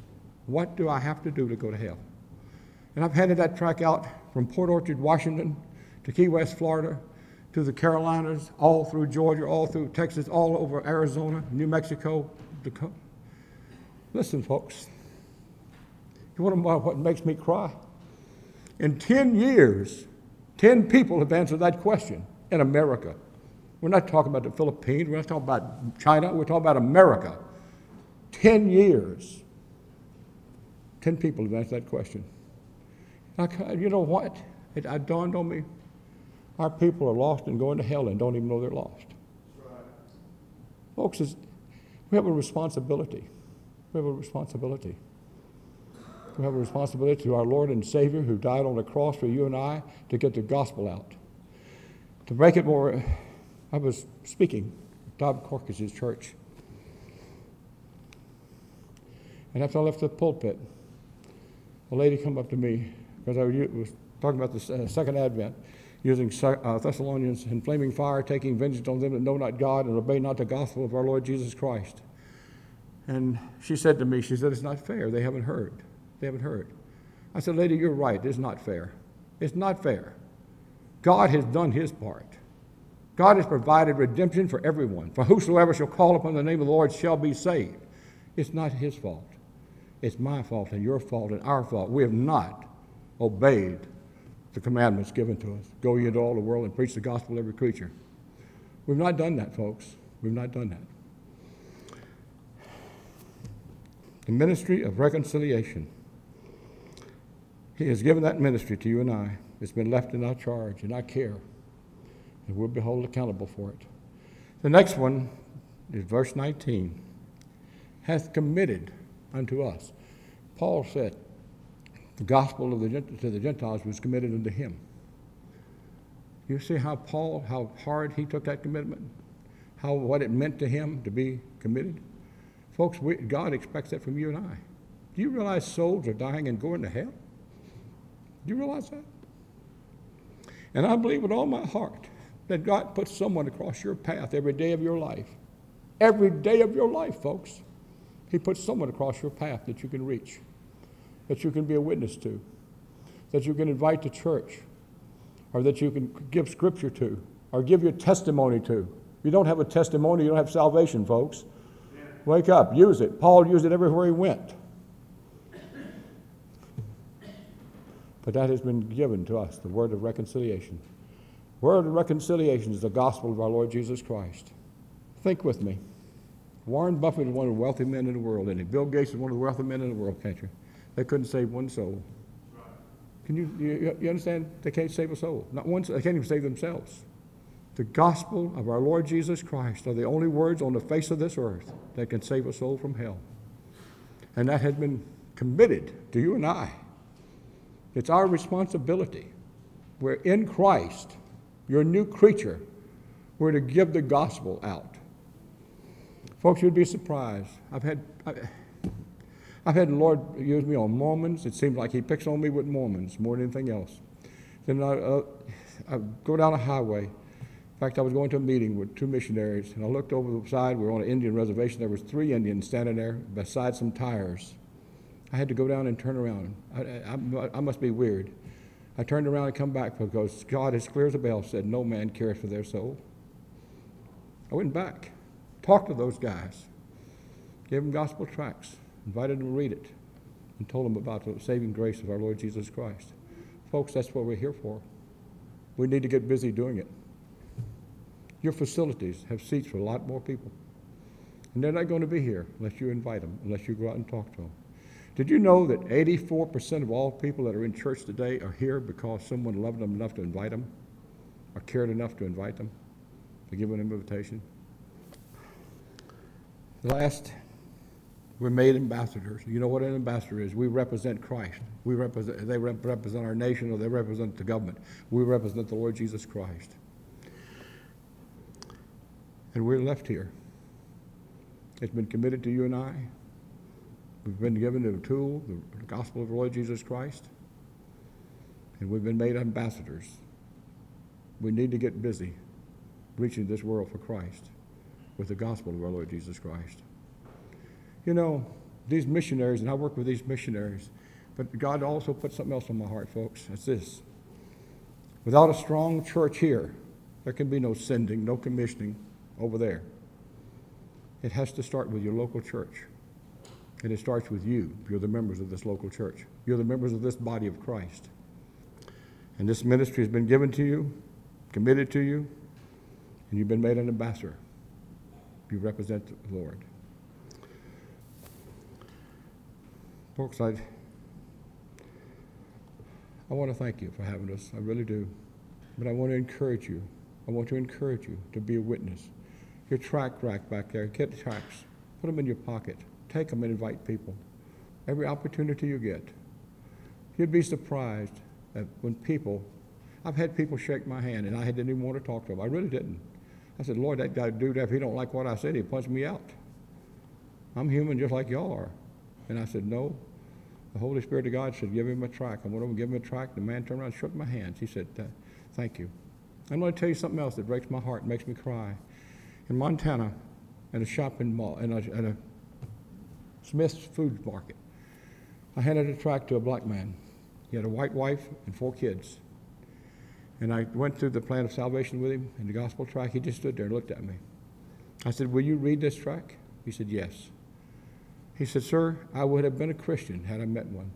What do I have to do to go to hell? And I've handed that tract out from Port Orchard, Washington, to Key West, Florida, to the Carolinas, all through Georgia, all through Texas, all over Arizona, New Mexico. Dakota. Listen, folks, you want to know what makes me cry? In ten years, ten people have answered that question in America. We're not talking about the Philippines, we're not talking about China, we're talking about America. Ten years. Ten people have answered that question. I, you know what? It, it dawned on me. Our people are lost and going to hell and don't even know they're lost. Right. Folks, it's, we have a responsibility. We have a responsibility. We have a responsibility to our Lord and Savior who died on the cross for you and I to get the gospel out. To make it more, I was speaking at Bob Corkis's church. And after I left the pulpit, a lady come up to me, because I was talking about the uh, second advent, using uh, Thessalonians in flaming fire, taking vengeance on them that know not God and obey not the gospel of our Lord Jesus Christ. And she said to me, she said, it's not fair. They haven't heard. They haven't heard. I said, lady, you're right. It's not fair. It's not fair. God has done his part. God has provided redemption for everyone. For whosoever shall call upon the name of the Lord shall be saved. It's not his fault. It's my fault and your fault and our fault. We have not obeyed the commandments given to us. Go ye into all the world and preach the gospel to every creature. We've not done that, folks. We've not done that. The ministry of reconciliation. He has given that ministry to you and I. It's been left in our charge and our care, and we'll be held accountable for it. The next one is verse nineteen. Hath committed unto us. Paul said, the gospel of the, to the Gentiles was committed unto him. You see how Paul, how hard he took that commitment? How, what it meant to him to be committed? Folks, we, God expects that from you and I. Do you realize souls are dying and going to hell? Do you realize that? And I believe with all my heart that God puts someone across your path every day of your life. Every day of your life, folks. He puts someone across your path that you can reach, that you can be a witness to, that you can invite to church, or that you can give scripture to, or give your testimony to. If you don't have a testimony, you don't have salvation, folks. Yeah. Wake up, use it. Paul used it everywhere he went. But that has been given to us, the word of reconciliation. Word of reconciliation is the gospel of our Lord Jesus Christ. Think with me. Warren Buffett is one of the wealthy men in the world, and Bill Gates is one of the wealthy men in the world, can't you? They couldn't save one soul. Can you, you, you understand? They can't save a soul. Not one. They can't even save themselves. The gospel of our Lord Jesus Christ are the only words on the face of this earth that can save a soul from hell. And that has been committed to you and I. It's our responsibility. We're in Christ. You're a new creature. We're to give the gospel out. Folks, you'd be surprised. I've had I, I've had the Lord use me on Mormons. It seems like he picks on me with Mormons more than anything else. Then I, uh, I go down a highway. In fact, I was going to a meeting with two missionaries, and I looked over the side. We were on an Indian reservation. There was three Indians standing there beside some tires. I had to go down and turn around. I, I, I must be weird. I turned around and come back because God, as clear as a bell, said, no man cares for their soul. I went back, talked to those guys, gave them gospel tracts, invited them to read it, and told them about the saving grace of our Lord Jesus Christ. Folks, that's what we're here for. We need to get busy doing it. Your facilities have seats for a lot more people. And they're not going to be here unless you invite them, unless you go out and talk to them. Did you know that eighty-four percent of all people that are in church today are here because someone loved them enough to invite them, or cared enough to invite them, to give them an invitation? Last, we're made ambassadors. You know what an ambassador is? We represent Christ. We represent, they rep- represent our nation, or they represent the government. We represent the Lord Jesus Christ. And we're left here. It's been committed to you and I. We've been given the tool, the gospel of the Lord Jesus Christ, and we've been made ambassadors. We need to get busy reaching this world for Christ with the gospel of our Lord Jesus Christ. You know, these missionaries, and I work with these missionaries, but God also put something else on my heart, folks. It's this. Without a strong church here, there can be no sending, no commissioning over there. It has to start with your local church. And it starts with you. You're the members of this local church. You're the members of this body of Christ. And this ministry has been given to you, committed to you, and you've been made an ambassador. You represent the Lord. Folks, I, I want to thank you for having us. I really do. But I want to encourage you. I want to encourage you to be a witness. Your track rack back there, get the tracks. Put them in your pocket. Take them and invite people. Every opportunity you get. You'd be surprised that when people, I've had people shake my hand and I didn't even want to talk to them. I really didn't. I said, Lord, that guy dude, if he don't like what I said, he'd punch me out. I'm human just like y'all are. And I said, no. The Holy Spirit of God said, give him a tract. I went over and gave him a tract. The man turned around and shook my hands. He said, thank you. I'm going to tell you something else that breaks my heart and makes me cry. In Montana, at a shopping mall, in a, at a Smith's Food Market, I handed a tract to a black man. He had a white wife and four kids. And I went through the plan of salvation with him and the gospel tract. He just stood there and looked at me. I said, will you read this tract? He said, yes. He said, sir, I would have been a Christian had I met one.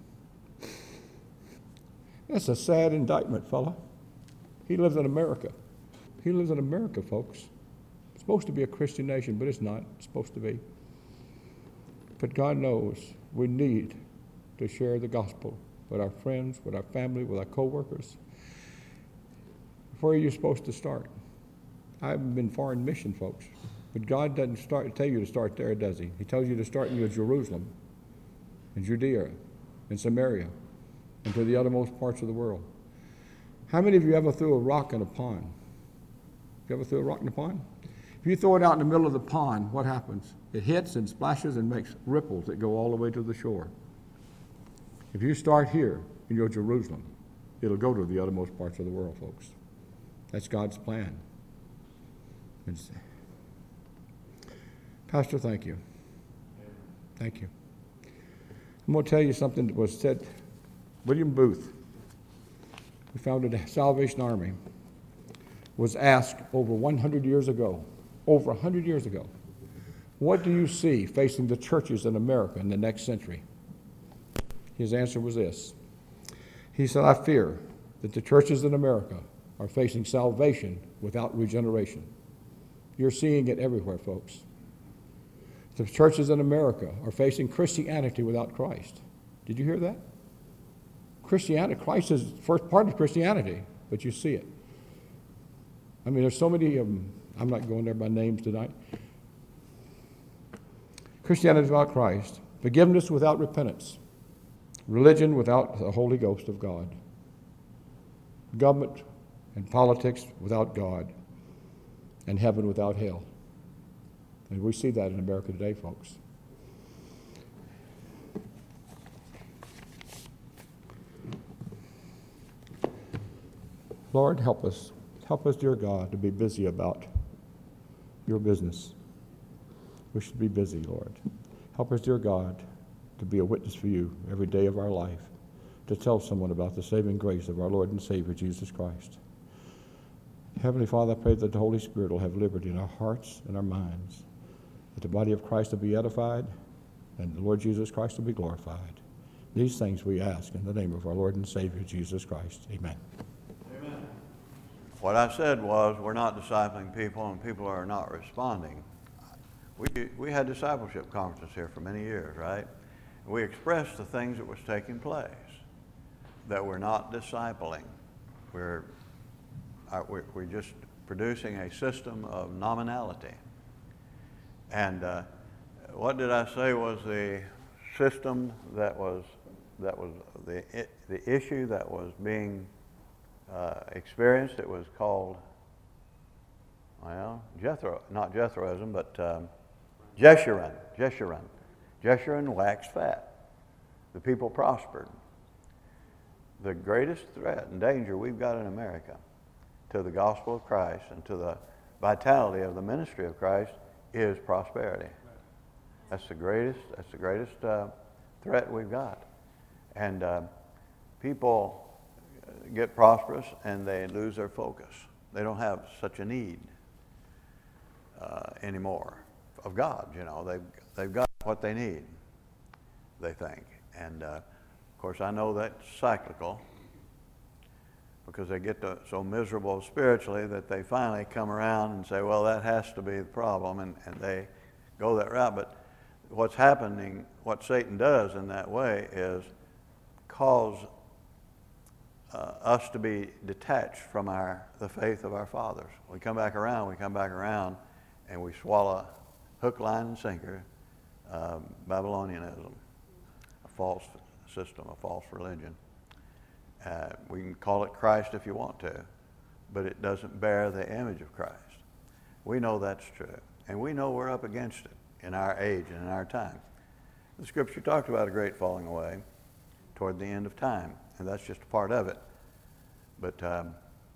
That's a sad indictment, fella. He lives in America. He lives in America, folks. It's supposed to be a Christian nation, but it's not. It's supposed to be. But God knows we need to share the gospel with our friends, with our family, with our co-workers. Where are you supposed to start? I haven't been foreign mission, folks. But God doesn't start, tell you to start there, does he? He tells you to start in Jerusalem, and Judea, and Samaria, and to the uttermost parts of the world. How many of you ever threw a rock in a pond? You ever threw a rock in a pond? If you throw it out in the middle of the pond, what happens? It hits and splashes and makes ripples that go all the way to the shore. If you start here in your Jerusalem, it'll go to the uttermost parts of the world, folks. That's God's plan. It's, Pastor, thank you. Thank you. I'm going to tell you something that was said. William Booth, who founded the Salvation Army, was asked over one hundred years ago, over one hundred years ago, what do you see facing the churches in America in the next century? His answer was this. He said, I fear that the churches in America are facing salvation without regeneration. You're seeing it everywhere, folks. The churches in America are facing Christianity without Christ. Did you hear that? Christianity, Christ is the first part of Christianity, but you see it. I mean, there's so many of them. I'm not going there by names tonight. Christianity without Christ, forgiveness without repentance, religion without the Holy Ghost of God, government and politics without God, and heaven without hell. And we see that in America today, folks. Lord, help us. Help us, dear God, to be busy about your business. We should be busy, Lord. Help us, dear God, to be a witness for you every day of our life, to tell someone about the saving grace of our Lord and Savior, Jesus Christ. Heavenly Father, I pray that the Holy Spirit will have liberty in our hearts and our minds, that the body of Christ will be edified, and the Lord Jesus Christ will be glorified. These things we ask in the name of our Lord and Savior, Jesus Christ. Amen. Amen. What I said was we're not discipling people and people are not responding. We, we had discipleship conferences here for many years, right? We expressed the things that was taking place, that we're not discipling. We're, uh, we're, we're just producing a system of nominality. And uh, what did I say was the system that was, that was the, the issue that was being uh, experienced? It was called, well, Jethro, not Jethroism, but um, Jeshurun, Jeshurun. Jeshurun waxed fat. The people prospered. The greatest threat and danger we've got in America to the gospel of Christ and to the vitality of the ministry of Christ is prosperity. That's the greatest, that's the greatest uh, threat we've got. And uh, people get prosperous and they lose their focus. They don't have such a need uh, anymore of God. You know, they've they've got what they need, they think. And uh, of course, I know that's cyclical, because they get to, so miserable spiritually that they finally come around and say, well, that has to be the problem, and, and they go that route. But what's happening, what Satan does in that way is cause uh, us to be detached from our the faith of our fathers. We come back around, we come back around, and we swallow hook, line, and sinker um, Babylonianism, a false system, a false religion. Uh, we can call it Christ if you want to, but it doesn't bear the image of Christ. We know that's true, and we know we're up against it in our age and in our time. The Scripture talked about a great falling away toward the end of time, and that's just a part of it. But um,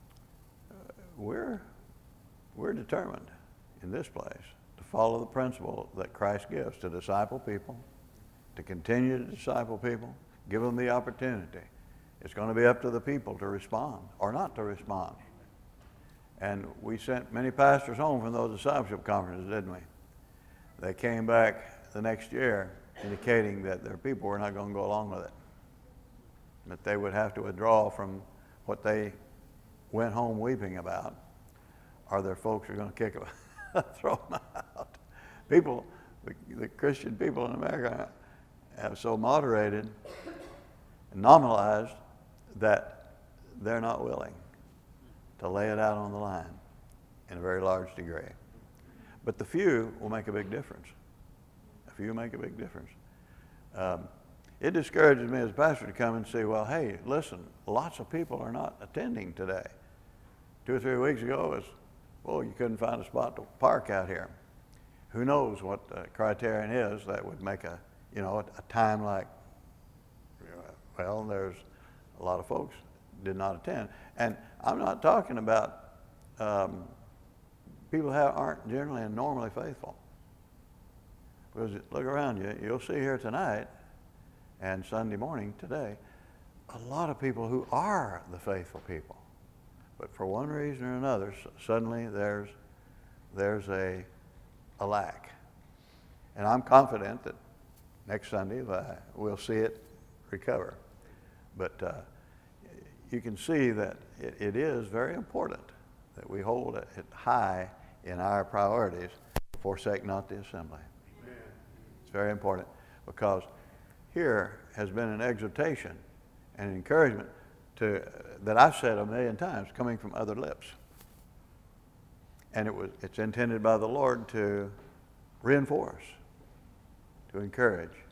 we're we're determined in this place to follow the principle that Christ gives, to disciple people, to continue to disciple people, give them the opportunity. It's going to be up to the people to respond or not to respond. And we sent many pastors home from those discipleship conferences, didn't we? They came back the next year indicating that their people were not going to go along with it, that they would have to withdraw from what they went home weeping about, or their folks are going to kick them, throw them out. People, the, the Christian people in America have so moderated and nominalized that they're not willing to lay it out on the line in a very large degree. But the few will make a big difference. A few make a big difference. Um, it discourages me as a pastor to come and say, well, hey, listen, lots of people are not attending today. Two or three weeks ago, it was, well, you couldn't find a spot to park out here. Who knows what the criterion is that would make a, you know, a, a time like, well, there's a lot of folks did not attend. And I'm not talking about um, people who aren't generally and normally faithful. Because look around you, you'll see here tonight and Sunday morning today, a lot of people who are the faithful people. But for one reason or another, suddenly there's there's a, a lack. And I'm confident that next Sunday uh, we'll see it recover. But uh, you can see that it, it is very important that we hold it high in our priorities, forsake not the assembly. Amen. It's very important, because here has been an exhortation and an encouragement to that I've said a million times coming from other lips. And it was it's intended by the Lord to reinforce, to encourage,